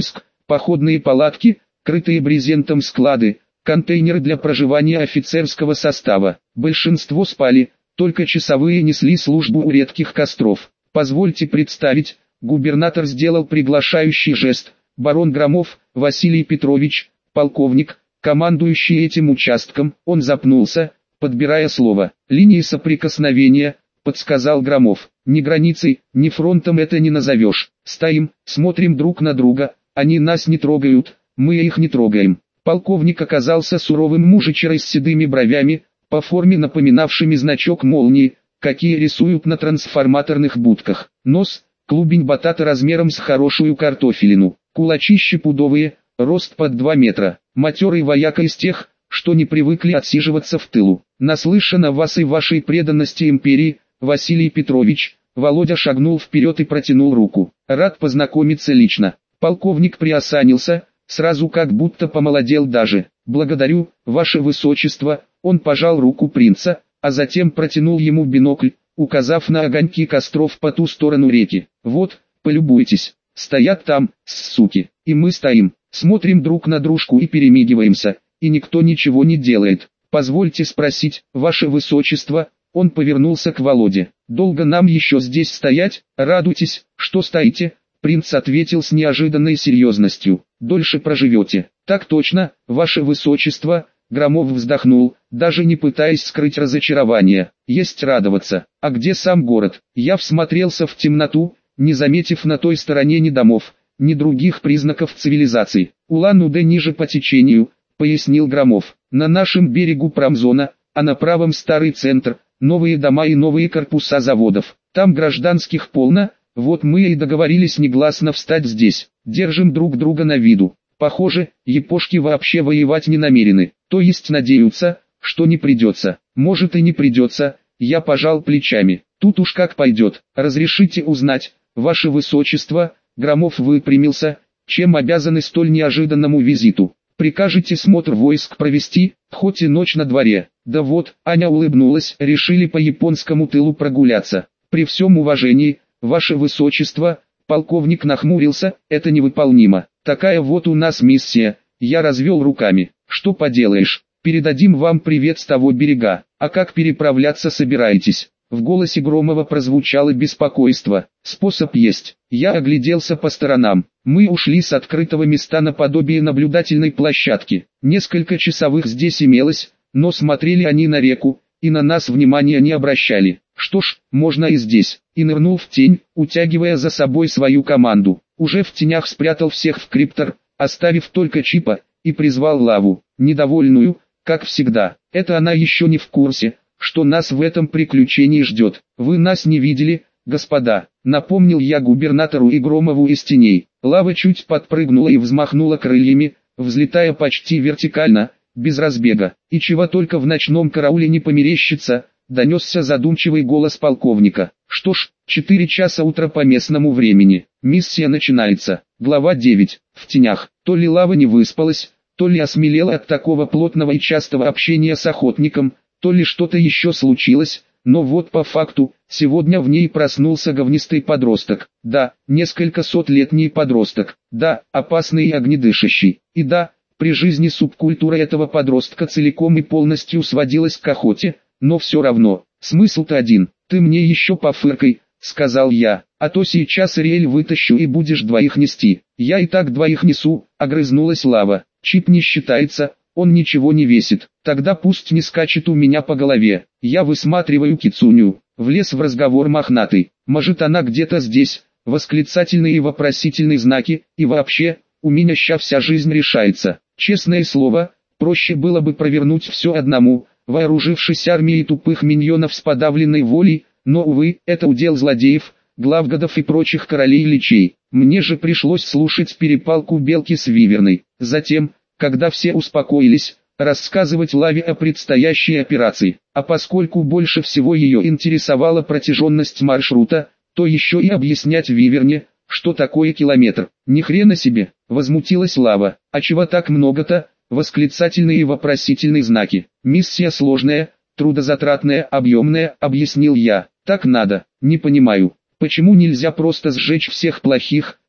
походные палатки, крытые брезентом склады, контейнеры для проживания офицерского состава. Большинство спали, только часовые несли службу у редких костров. Позвольте представить, губернатор сделал приглашающий жест, барон Громов, Василий Петрович, полковник, командующий этим участком. Он запнулся, подбирая слово. Линии соприкосновения, подсказал Громов. Ни границей, ни фронтом это не назовешь. Стоим, смотрим друг на друга, они нас не трогают, мы их не трогаем. Полковник оказался суровым мужичерой с седыми бровями, по форме напоминавшими значок молнии, какие рисуют на трансформаторных будках. Нос, клубень батата размером с хорошую картофелину, кулачища пудовые, рост под 2 метра. Матерый вояка из тех, что не привыкли отсиживаться в тылу. Наслышан о вас и вашей преданности империи, Василий Петрович. Володя шагнул вперед и протянул руку. Рад познакомиться лично. Полковник приосанился, сразу как будто помолодел даже. Благодарю, ваше высочество. Он пожал руку принца, а затем протянул ему бинокль, указав на огоньки костров по ту сторону реки. Вот, полюбуйтесь, стоят там, суки, и мы стоим, смотрим друг на дружку и перемигиваемся, и никто ничего не делает. Позвольте спросить, ваше высочество. Он повернулся к Володе. «Долго нам еще здесь стоять? Радуйтесь, что стоите?» Принц ответил с неожиданной серьезностью. «Дольше проживете». «Так точно, ваше высочество». Громов вздохнул, даже не пытаясь скрыть разочарование. «Есть радоваться. А где сам город?» Я всмотрелся в темноту, не заметив на той стороне ни домов, ни других признаков цивилизации. «Улан-Удэ ниже по течению», пояснил Громов. «На нашем берегу промзона, а на правом старый центр. Новые дома и новые корпуса заводов. Там гражданских полно, вот мы и договорились негласно встать здесь. Держим друг друга на виду. Похоже, япошки вообще воевать не намерены. То есть надеются, что не придется. Может и не придется». Я пожал плечами. «Тут уж как пойдет. Разрешите узнать, ваше высочество?» Громов выпрямился. «Чем обязаны столь неожиданному визиту? Прикажете смотр войск провести, хоть и ночь на дворе?» «Да вот», Аня улыбнулась, «решили по японскому тылу прогуляться. При всем уважении, ваше высочество». Полковник нахмурился. «Это невыполнимо. Такая вот у нас миссия». Я развел руками. «Что поделаешь, передадим вам привет с того берега. А как переправляться собираетесь?» В голосе Громова прозвучало беспокойство. «Способ есть». Я огляделся по сторонам. Мы ушли с открытого места наподобие наблюдательной площадки. Несколько часовых здесь имелось, но смотрели они на реку, и на нас внимания не обращали. Что ж, можно и здесь. И нырнул в тень, утягивая за собой свою команду. Уже в тенях спрятал всех в криптор, оставив только Чипа, и призвал Лаву, недовольную, как всегда. Это она еще не в курсе, что нас в этом приключении ждет. «Вы нас не видели, господа», напомнил я губернатору и Громову из теней. Лава чуть подпрыгнула и взмахнула крыльями, взлетая почти вертикально, без разбега. «И чего только в ночном карауле не померещится», донесся задумчивый голос полковника. «Что ж, 4 часа утра по местному времени. Миссия начинается». Глава 9. В тенях. То ли Лава не выспалась, то ли осмелела от такого плотного и частого общения с охотником, то ли что-то еще случилось, но вот по факту, сегодня в ней проснулся говнистый подросток. Да, несколько сотлетний подросток. Да, опасный и огнедышащий. И да, при жизни субкультура этого подростка целиком и полностью сводилась к охоте, но все равно, смысл-то один. «Ты мне еще пофыркай», — сказал я, «а то сейчас Ариэль вытащу и будешь 2 нести». «Я и так 2 несу», — огрызнулась Лава. «Чип не считается, он ничего не весит. Тогда пусть не скачет у меня по голове». Я высматриваю Кицуню. Влез в разговор мохнатый. «Может она где-то здесь?» Восклицательные и вопросительные знаки. «И вообще, у меня ща вся жизнь решается». Честное слово, проще было бы провернуть все одному, вооружившись армией тупых миньонов с подавленной волей, но увы, это удел злодеев, главгодов и прочих королей личей. Мне же пришлось слушать перепалку Белки с Виверной. Затем, когда все успокоились, рассказывать Лаве о предстоящей операции. А поскольку больше всего ее интересовала протяженность маршрута, то еще и объяснять Виверне, что такое километр. «Ни хрена себе», — возмутилась Лава. «А чего так много-то?» Восклицательные и вопросительные знаки. «Миссия сложная, трудозатратная, объемная», — объяснил я. «Так надо». «Не понимаю, почему нельзя просто сжечь всех плохих?»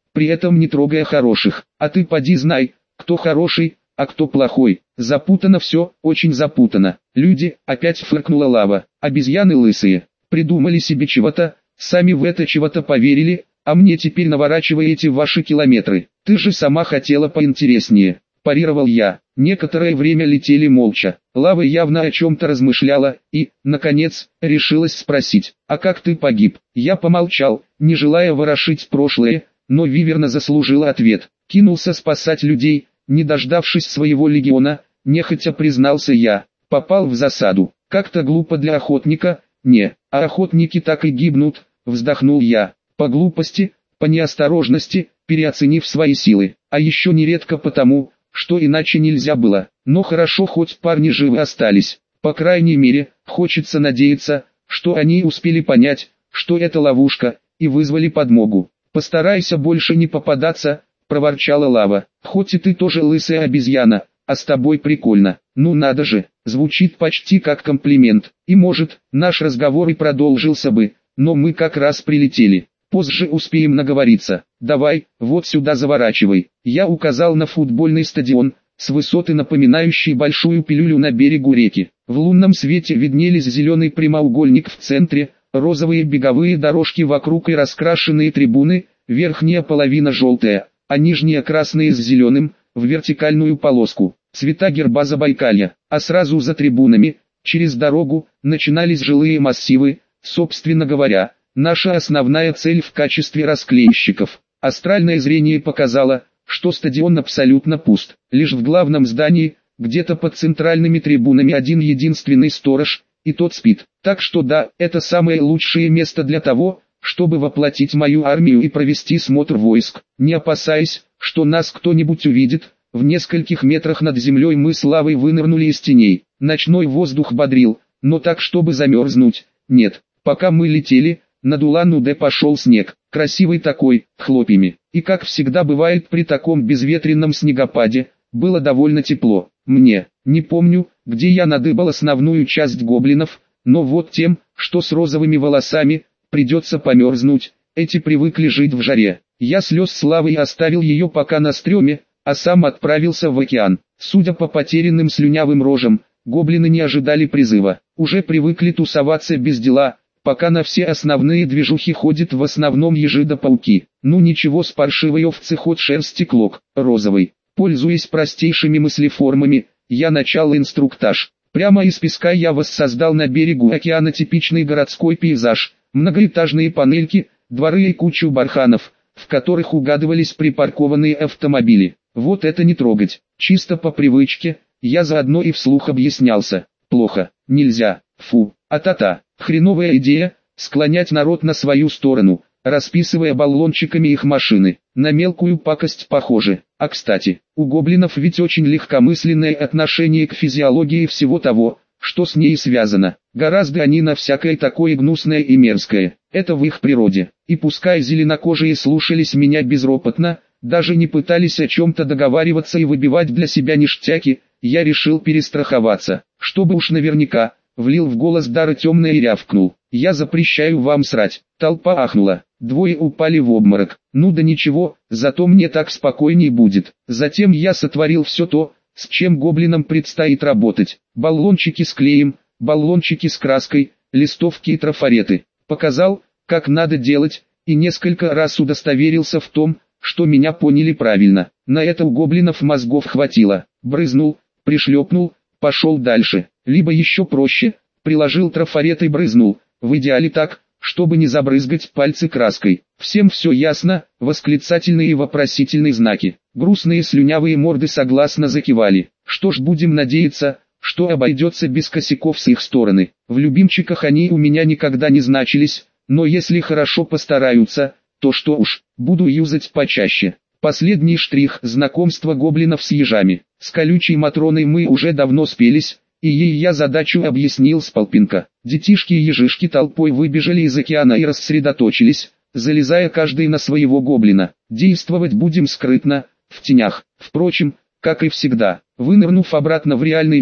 при этом не трогая хороших. А ты поди знай, кто хороший, а кто плохой. Запутано все, очень запутано. Люди, опять фыркнула Лава, обезьяны лысые, придумали себе чего-то, сами в это чего-то поверили, а мне теперь наворачиваете ваши километры. Ты же сама хотела поинтереснее, парировал я. Некоторое время летели молча. Лава явно о чем-то размышляла и, наконец, решилась спросить: «А как ты погиб?» Я помолчал, не желая ворошить прошлое, но Виверна заслужила ответ. Кинулся спасать людей, не дождавшись своего легиона, нехотя признался я. Попал в засаду. Как-то глупо для охотника, не, а охотники так и гибнут, вздохнул я. По глупости, по неосторожности, переоценив свои силы, а еще нередко потому, что иначе нельзя было. Но хорошо, хоть парни живы остались. По крайней мере, хочется надеяться, что они успели понять, что это ловушка, и вызвали подмогу. «Постарайся больше не попадаться», — проворчала Лава. «Хоть и ты тоже лысая обезьяна, а с тобой прикольно». Ну надо же, звучит почти как комплимент. И может, наш разговор и продолжился бы, но мы как раз прилетели. Позже успеем наговориться. Давай, вот сюда заворачивай. Я указал на футбольный стадион, с высоты напоминающий большую пилюлю на берегу реки. В лунном свете виднелись зеленый прямоугольник в центре, розовые беговые дорожки вокруг и раскрашенные трибуны, верхняя половина желтая, а нижняя красная с зеленым, в вертикальную полоску. Цвета герба Забайкалья, а сразу за трибунами, через дорогу, начинались жилые массивы, собственно говоря, наша основная цель в качестве расклейщиков. Астральное зрение показало, что стадион абсолютно пуст. Лишь в главном здании, где-то под центральными трибунами один единственный сторож, и тот спит. Так что да, это самое лучшее место для того, чтобы воплотить мою армию и провести смотр войск. Не опасаясь, что нас кто-нибудь увидит, в нескольких метрах над землей мы с Лавой вынырнули из теней. Ночной воздух бодрил, но так чтобы замерзнуть, нет. Пока мы летели, над Улан-Удэ пошел снег, красивый такой, хлопьями. И как всегда бывает при таком безветренном снегопаде, было довольно тепло. Мне, не помню, где я надыбал основную часть гоблинов, но вот тем, что с розовыми волосами, придется померзнуть, эти привыкли жить в жаре. Я слез Славы и оставил ее пока на стреме, а сам отправился в океан. Судя по потерянным слюнявым рожам, гоблины не ожидали призыва, уже привыкли тусоваться без дела, пока на все основные движухи ходят в основном ежи да пауки. Ну ничего, с паршивой овцы хоть шерсти клок, розовый. Пользуясь простейшими мыслеформами, я начал инструктаж. Прямо из песка я воссоздал на берегу океана типичный городской пейзаж, многоэтажные панельки, дворы и кучу барханов, в которых угадывались припаркованные автомобили. Вот это не трогать, чисто по привычке, я заодно и вслух объяснялся. Плохо, нельзя, фу, а-та-та, хреновая идея, склонять народ на свою сторону, расписывая баллончиками их машины, на мелкую пакость похоже. А кстати, у гоблинов ведь очень легкомысленное отношение к физиологии всего того, что с ней связано. Гораздо они на всякое такое гнусное и мерзкое, это в их природе. И пускай зеленокожие слушались меня безропотно, даже не пытались о чем-то договариваться и выбивать для себя ништяки, я решил перестраховаться, чтобы уж наверняка, влил в голос дара темное и рявкнул: «Я запрещаю вам срать». Толпа ахнула, двое упали в обморок. Ну да ничего, зато мне так спокойней будет. Затем я сотворил все то, с чем гоблинам предстоит работать. Баллончики с клеем, баллончики с краской, листовки и трафареты. Показал, как надо делать, и несколько раз удостоверился в том, что меня поняли правильно. На это у гоблинов мозгов хватило. Брызнул, пришлепнул, пошел дальше. Либо еще проще, приложил трафарет и брызнул, в идеале так, чтобы не забрызгать пальцы краской. Всем все ясно, восклицательные и вопросительные знаки. Грустные слюнявые морды согласно закивали. Что ж, будем надеяться, что обойдется без косяков с их стороны. В любимчиках они у меня никогда не значились, но если хорошо постараются, то что уж, буду юзать почаще. Последний штрих – знакомство гоблинов с ежами. С колючей Матроной мы уже давно спелись, и ей я задачу объяснил с полпинка. Детишки и ежишки толпой выбежали из океана и рассредоточились, залезая каждый на своего гоблина. Действовать будем скрытно, в тенях. Впрочем, как и всегда, вынырнув обратно в реальный мир,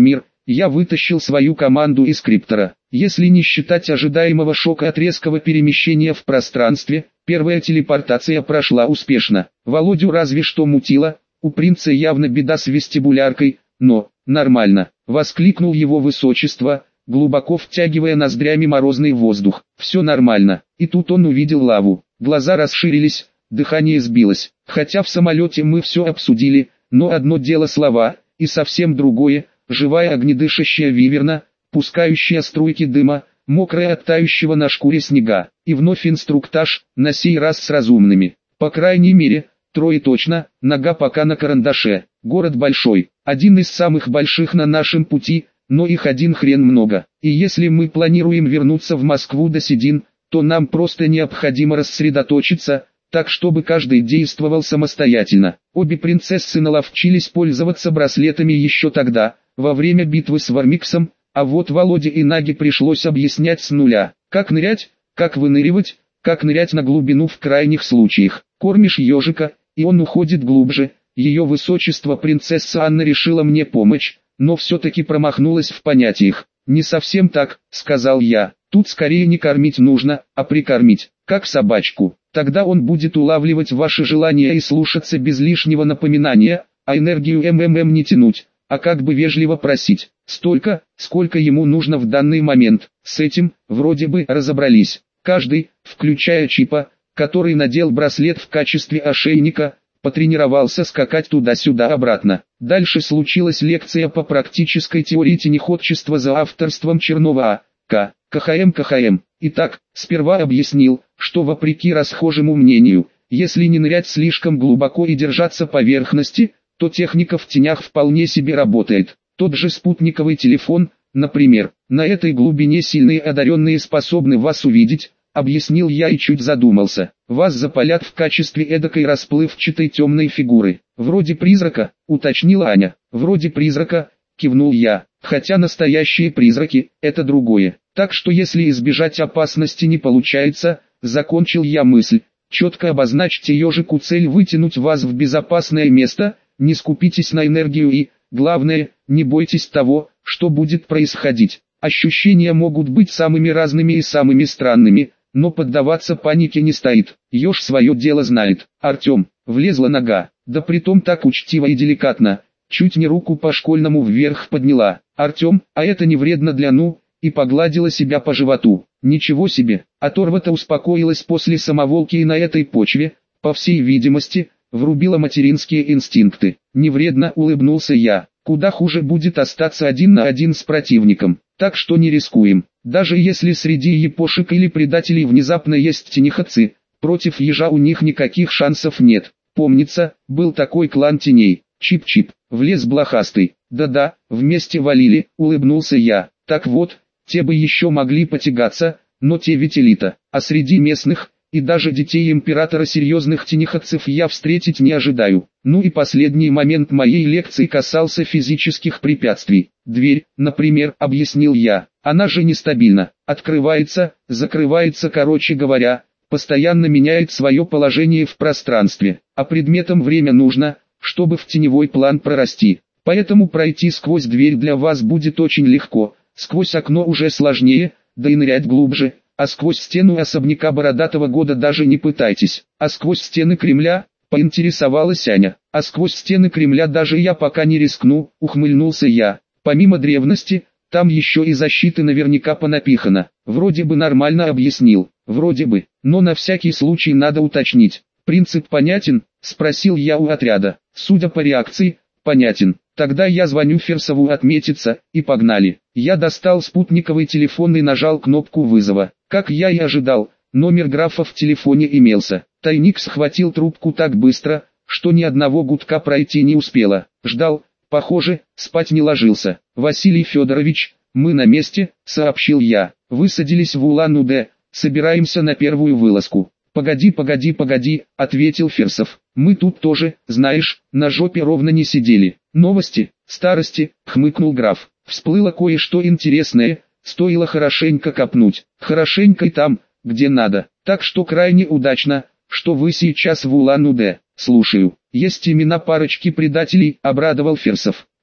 я вытащил свою команду из криптора. Если не считать ожидаемого шока от резкого перемещения в пространстве, первая телепортация прошла успешно. Володю разве что мутило, у принца явно беда с вестибуляркой, но «нормально», — воскликнул его высочество, глубоко втягивая ноздрями морозный воздух. «Все нормально». И тут он увидел лаву. Глаза расширились, дыхание сбилось. Хотя в самолете мы все обсудили, но одно дело слова, и совсем другое — живая огнедышащая виверна, пускающая струйки дыма, мокрая от тающего на шкуре снега. И вновь инструктаж, на сей раз с разумными. По крайней мере, трое точно, нога пока на карандаше. Город большой, один из самых больших на нашем пути, но их один хрен много. И если мы планируем вернуться в Москву до седин, то нам просто необходимо рассредоточиться, так чтобы каждый действовал самостоятельно. Обе принцессы наловчились пользоваться браслетами еще тогда, во время битвы с Вармиксом, а вот Володе и Наге пришлось объяснять с нуля, как нырять, как выныривать, как нырять на глубину в крайних случаях. Кормишь ежика, и он уходит глубже. Ее высочество принцесса Анна решила мне помочь, но все-таки промахнулась в понятиях. «Не совсем так», — сказал я, — «тут скорее не кормить нужно, а прикормить, как собачку. Тогда он будет улавливать ваши желания и слушаться без лишнего напоминания, а энергию не тянуть, а как бы вежливо просить, столько, сколько ему нужно в данный момент». С этим, вроде бы, разобрались. Каждый, включая Чипа, который надел браслет в качестве ошейника, потренировался скакать туда-сюда обратно. Дальше случилась лекция по практической теории тенеходчества за авторством Чернова А. КХМ. Итак, сперва объяснил, что вопреки расхожему мнению, если не нырять слишком глубоко и держаться поверхности, то техника в тенях вполне себе работает. Тот же спутниковый телефон, например, на этой глубине сильные одаренные способны вас увидеть, объяснил я и чуть задумался. Вас запалят в качестве эдакой расплывчатой темной фигуры. Вроде призрака, уточнила Аня. Вроде призрака, кивнул я. Хотя настоящие призраки – это другое. Так что если избежать опасности не получается, закончил я мысль, четко обозначьте ежику цель вытянуть вас в безопасное место, не скупитесь на энергию и, главное, не бойтесь того, что будет происходить. Ощущения могут быть самыми разными и самыми странными, но поддаваться панике не стоит. Еж свое дело знает. Артем, влезла нога, да притом так учтиво и деликатно, чуть не руку по-школьному вверх подняла. Артем, а это не вредно для и погладила себя по животу. Ничего себе, оторва-то успокоилась после самоволки и на этой почве, по всей видимости, врубила материнские инстинкты. Не вредно, улыбнулся я. Куда хуже будет остаться один на один с противником. Так что не рискуем. Даже если среди япошек или предателей внезапно есть тенеходцы, против ежа у них никаких шансов нет. Помнится, был такой клан теней. Чип-чип, влез блохастый. Да-да, вместе валили, улыбнулся я. Так вот, те бы еще могли потягаться, но те ведь элита. А среди местных, и даже детей императора серьезных тенеходцев я встретить не ожидаю. Ну и последний момент моей лекции касался физических препятствий. Дверь, например, объяснил я, она же нестабильна. Открывается, закрывается, короче говоря, постоянно меняет свое положение в пространстве. А предметам время нужно, чтобы в теневой план прорасти. Поэтому пройти сквозь дверь для вас будет очень легко, сквозь окно уже сложнее, да и нырять глубже. А сквозь стену особняка Бородатого года даже не пытайтесь. А сквозь стены Кремля, поинтересовалась Аня. А сквозь стены Кремля даже я пока не рискну, ухмыльнулся я. Помимо древности, там еще и защиты наверняка понапихано. Вроде бы нормально объяснил, вроде бы, но на всякий случай надо уточнить. Принцип понятен? Спросил я у отряда. Судя по реакции, понятен. Тогда я звоню Ферсову отметиться, и погнали. Я достал спутниковый телефон и нажал кнопку вызова. Как я и ожидал, номер графа в телефоне имелся. Тайник схватил трубку так быстро, что ни одного гудка пройти не успела. Ждал, похоже, спать не ложился. «Василий Федорович, мы на месте», — сообщил я. «Высадились в Улан-Удэ, собираемся на первую вылазку». «Погоди, — ответил Ферсов. «Мы тут тоже, знаешь, на жопе ровно не сидели. Новости, старости», — хмыкнул граф. «Всплыло кое-что интересное, стоило хорошенько копнуть. Хорошенько и там, где надо. Так что крайне удачно, что вы сейчас в Улан-Удэ. Слушаю. Есть имена парочки предателей», — обрадовал Ферсов.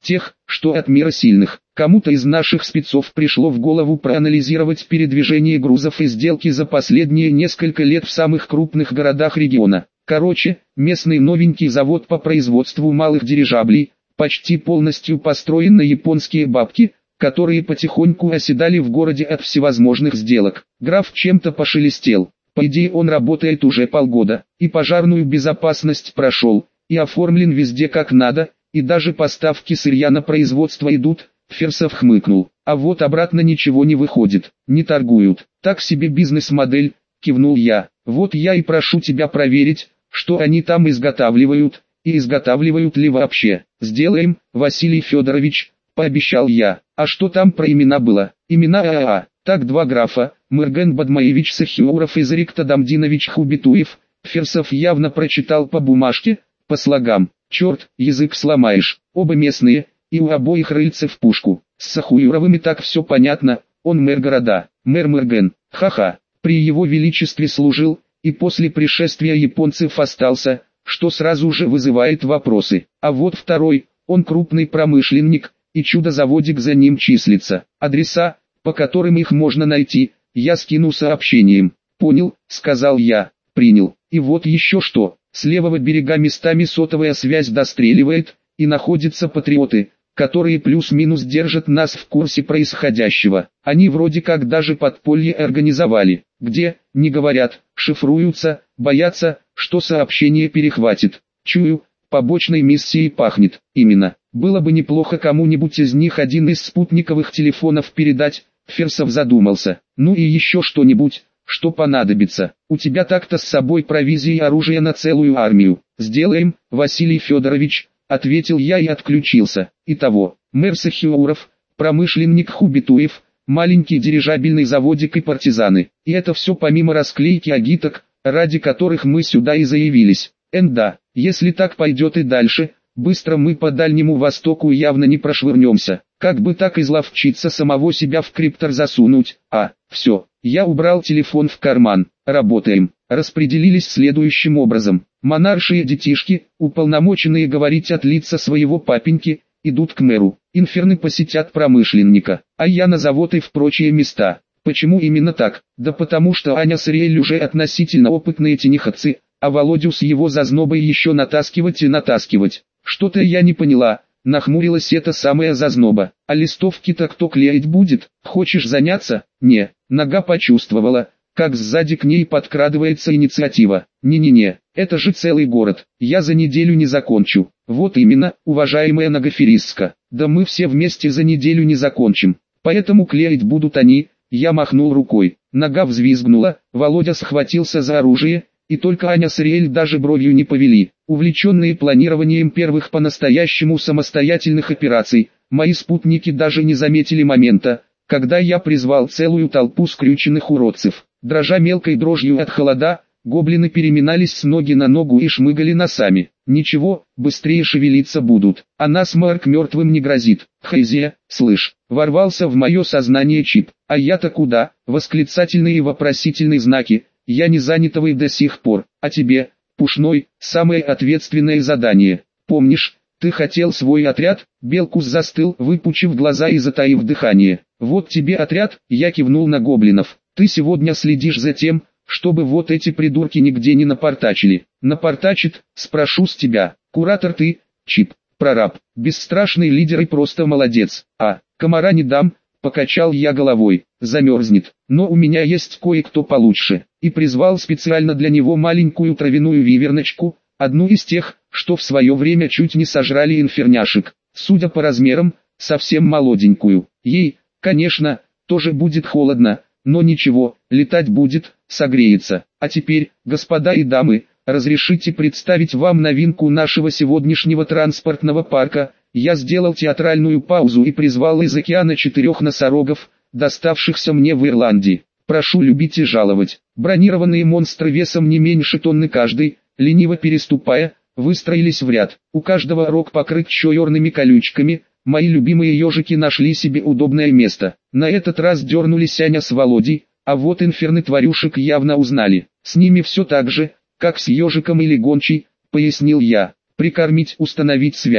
тех, что от мира сильных. Кому-то из наших спецов пришло в голову проанализировать передвижение грузов и сделки за последние несколько лет в самых крупных городах региона. Короче, местный новенький завод по производству малых дирижаблей, почти полностью построен на японские бабки, которые потихоньку оседали в городе от всевозможных сделок. Граф чем-то пошелестел. По идее он работает уже полгода, и пожарную безопасность прошел, и оформлен везде как надо, и даже поставки сырья на производство идут. Фирсов хмыкнул. А вот обратно ничего не выходит, не торгуют. Так себе бизнес-модель, кивнул я. Вот я и прошу тебя проверить, что они там изготавливают, и изготавливают ли вообще. Сделаем, Василий Федорович, пообещал я. А что там про имена было? Имена Так, два графа, Мырген Бадмаевич Сахиуров и Зарик Дамдинович Хубитуев. Фирсов явно прочитал по бумажке, по слогам. Черт, язык сломаешь, оба местные, и у обоих рыльце в пушку. С Сахуюровыми так все понятно, он мэр города, мэр Мырген, ха-ха, при его величестве служил, и после пришествия японцев остался, что сразу же вызывает вопросы. А вот второй, он крупный промышленник, и чудо-заводик за ним числится. Адреса, по которым их можно найти, я скину сообщением. Понял, сказал я, принял. И вот еще что, с левого берега местами сотовая связь достреливает, и находятся патриоты, которые плюс-минус держат нас в курсе происходящего. Они вроде как даже подполье организовали. Где, не говорят, шифруются, боятся, что сообщение перехватит. Чую, побочной миссией пахнет. Именно. Было бы неплохо кому-нибудь из них один из спутниковых телефонов передать. Фирсов задумался. Ну и еще что-нибудь, что понадобится. У тебя так-то с собой провизия и оружие на целую армию. Сделаем, Василий Федорович, ответил я и отключился. Итого, мэр Сахиуров, промышленник Хубитуев, маленький дирижабельный заводик и партизаны. И это все помимо расклейки агиток, ради которых мы сюда и заявились. Да, если так пойдет и дальше, быстро мы по Дальнему Востоку явно не прошвырнемся. Как бы так изловчиться самого себя в криптор засунуть. Все, я убрал телефон в карман. Работаем. Распределились следующим образом. Монаршие детишки, уполномоченные говорить от лица своего папеньки, идут к мэру. Инферны посетят промышленника, а я на завод и в прочие места. Почему именно так? Да потому что Аня с Риэль уже относительно опытные тенихотцы, а Володю с его зазнобой еще натаскивать и натаскивать. Что-то я не поняла. Нахмурилась эта самая зазноба. А листовки-то кто клеить будет? Хочешь заняться? Не. Нога почувствовала, как сзади к ней подкрадывается инициатива. Не-не-не, это же целый город. Я за неделю не закончу. Вот именно, уважаемая Ногоферистка. Да мы все вместе за неделю не закончим. Поэтому клеить будут они. Я махнул рукой. Нога взвизгнула, Володя схватился за оружие, и только Аня с Риэль даже бровью не повели. Увлеченные планированием первых по-настоящему самостоятельных операций, мои спутники даже не заметили момента, когда я призвал целую толпу скрюченных уродцев. Дрожа мелкой дрожью от холода, гоблины переминались с ноги на ногу и шмыгали носами. Ничего, быстрее шевелиться будут, а насморк мертвым не грозит. Хэйзе, слышь, ворвался в мое сознание чип. А я-то куда? Восклицательные и вопросительные знаки. Я не занятовый до сих пор, а тебе, Пушной, самое ответственное задание. Помнишь, ты хотел свой отряд? Белкус застыл, выпучив глаза и затаив дыхание. Вот тебе отряд, я кивнул на гоблинов. Ты сегодня следишь за тем, чтобы вот эти придурки нигде не напортачили. Напортачит, спрошу с тебя. Куратор ты, Чип, прораб, бесстрашный лидер и просто молодец. Комара не дам. Покачал я головой, замерзнет, но у меня есть кое-кто получше, и призвал специально для него маленькую травяную виверночку, одну из тех, что в свое время чуть не сожрали инферняшек, судя по размерам, совсем молоденькую. Ей, конечно, тоже будет холодно, но ничего, летать будет, согреется. А теперь, господа и дамы, разрешите представить вам новинку нашего сегодняшнего транспортного парка. Я сделал театральную паузу и призвал из океана 4 носорогов, доставшихся мне в Ирландии. Прошу любить и жаловать. Бронированные монстры весом не меньше тонны каждый, лениво переступая, выстроились в ряд. У каждого рог покрыт черными колючками. Мои любимые ежики нашли себе удобное место. На этот раз дернулись Аня с Володей, а вот инферны тварюшек явно узнали. С ними все так же, как с ежиком или гончей, пояснил я. Прикормить, установить связь.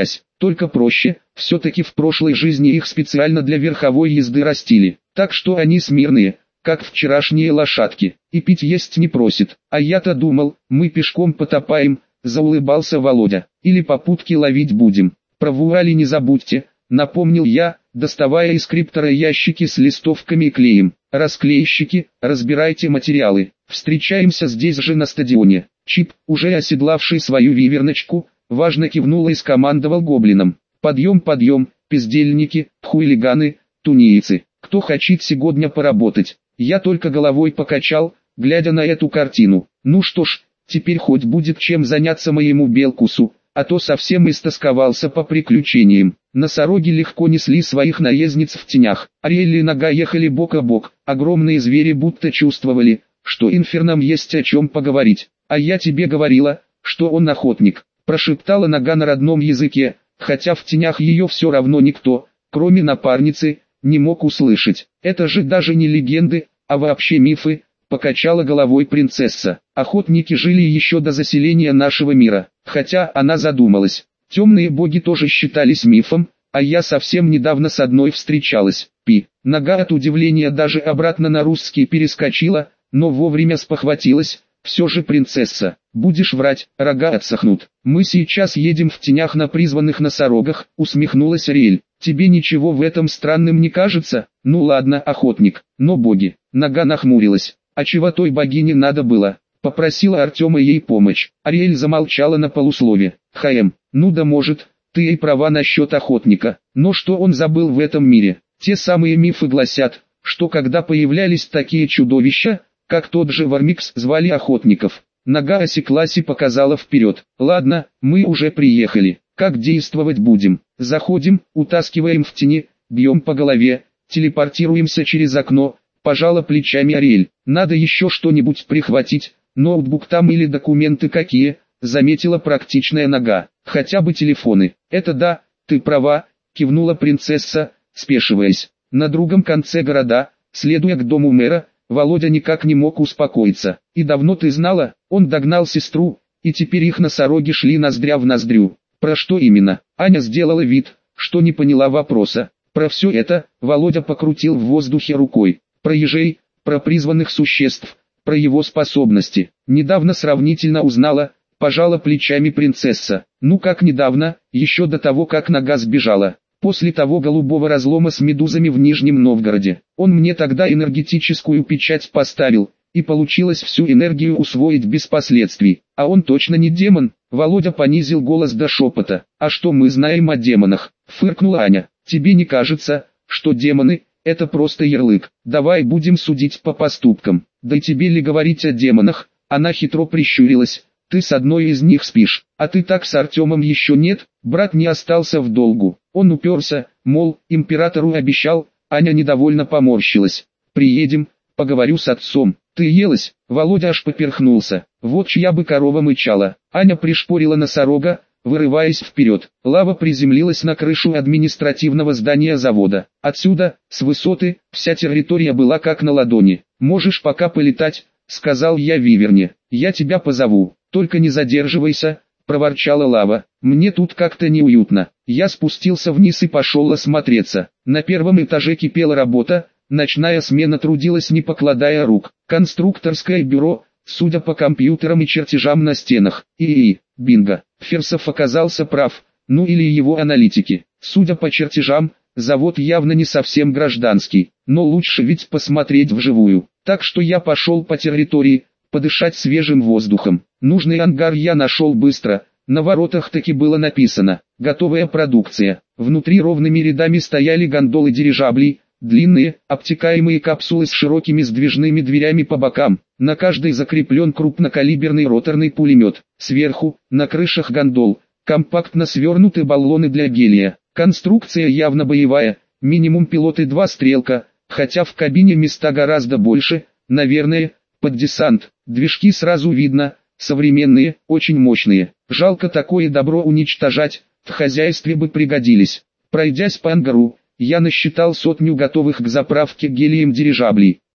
только проще, все-таки в прошлой жизни их специально для верховой езды растили, так что они смирные, как вчерашние лошадки, и пить есть не просит. А я-то думал, мы пешком потопаем, заулыбался Володя, или попутки ловить будем. Про вуали не забудьте, напомнил я, доставая из криптора ящики с листовками и клеем. Расклейщики, разбирайте материалы, встречаемся здесь же на стадионе. Чип, уже оседлавший свою виверночку, важно кивнул и скомандовал гоблинам. Подъем, подъем, пиздельники, хулиганы, тунеядцы, кто хочет сегодня поработать. Я только головой покачал, глядя на эту картину. Ну что ж, теперь хоть будет чем заняться моему Белкусу, а то совсем истосковался по приключениям. Носороги легко несли своих наездниц в тенях. Ариэль и Нога ехали бок о бок. Огромные звери будто чувствовали, что инфернам есть о чем поговорить. «А я тебе говорила, что он охотник», – прошептала Нога на родном языке, хотя в тенях ее все равно никто, кроме напарницы, не мог услышать. «Это же даже не легенды, а вообще мифы», – покачала головой принцесса. «Охотники жили еще до заселения нашего мира», хотя она задумалась. Темные боги тоже считались мифом, а я совсем недавно с одной встречалась. Нога от удивления даже обратно на русский перескочила, но вовремя спохватилась. «Все же, принцесса, будешь врать, рога отсохнут. Мы сейчас едем в тенях на призванных носорогах», усмехнулась Ариэль. «Тебе ничего в этом странным не кажется?» «Ну ладно, охотник, но боги». Нога нахмурилась. «А чего той богине надо было?» Попросила Артема ей помощь. Ариэль замолчала на полуслове. Ну да может, ты и права насчет охотника. Но что он забыл в этом мире? Те самые мифы гласят, что когда появлялись такие чудовища, как тот же Вармикс, звали охотников. Нога осеклась и показала вперед. «Ладно, мы уже приехали. Как действовать будем? Заходим, утаскиваем в тени, бьем по голове, телепортируемся через окно», пожала плечами Ариэль. «Надо еще что-нибудь прихватить, ноутбук там или документы какие», заметила практичная Нога. «Хотя бы телефоны». «Это да, ты права», кивнула принцесса, спешиваясь. На другом конце города, следуя к дому мэра, Володя никак не мог успокоиться. «И давно ты знала?» Он догнал сестру, и теперь их носороги шли ноздря в ноздрю. «Про что именно?» Аня сделала вид, что не поняла вопроса. «Про все это», Володя покрутил в воздухе рукой. «Про ежей, про призванных существ, про его способности. Недавно сравнительно узнала», пожала плечами принцесса. «Ну как недавно, еще до того как Нога сбежала. После того голубого разлома с медузами в Нижнем Новгороде. Он мне тогда энергетическую печать поставил, и получилось всю энергию усвоить без последствий. А он точно не демон?» Володя понизил голос до шепота. «А что мы знаем о демонах?» Фыркнула Аня. «Тебе не кажется, что демоны – это просто ярлык? Давай будем судить по поступкам. Да и тебе ли говорить о демонах?» Она хитро прищурилась. «Ты с одной из них спишь, а ты так с Артемом еще нет?» Брат не остался в долгу. Он уперся, мол, императору обещал. Аня недовольно поморщилась. «Приедем, поговорю с отцом». «Ты елась?» Володя аж поперхнулся. «Вот чья бы корова мычала». Аня пришпорила носорога, вырываясь вперед. Лава приземлилась на крышу административного здания завода. Отсюда, с высоты, вся территория была как на ладони. «Можешь пока полетать», — сказал я Виверне. «Я тебя позову, только не задерживайся», — проворчала Лава. «Мне тут как-то неуютно». Я спустился вниз и пошел осмотреться. На первом этаже кипела работа, ночная смена трудилась не покладая рук. Конструкторское бюро, судя по компьютерам и чертежам на стенах. Бинго. Ферсов оказался прав, ну или его аналитики. Судя по чертежам, завод явно не совсем гражданский, но лучше ведь посмотреть вживую. Так что я пошел по территории, подышать свежим воздухом. Нужный ангар я нашел быстро. На воротах таки было написано «Готовая продукция». Внутри ровными рядами стояли гондолы дирижаблей, длинные, обтекаемые капсулы с широкими сдвижными дверями по бокам. На каждой закреплен крупнокалиберный роторный пулемет. Сверху, на крышах гондол, компактно свернуты баллоны для гелия. Конструкция явно боевая, минимум пилоты 2 стрелка, хотя в кабине места гораздо больше, наверное, под десант. Движки сразу видно, современные, очень мощные. Жалко такое добро уничтожать, в хозяйстве бы пригодились. Пройдясь по ангару, я насчитал 100 готовых к заправке гелием дирижаблей.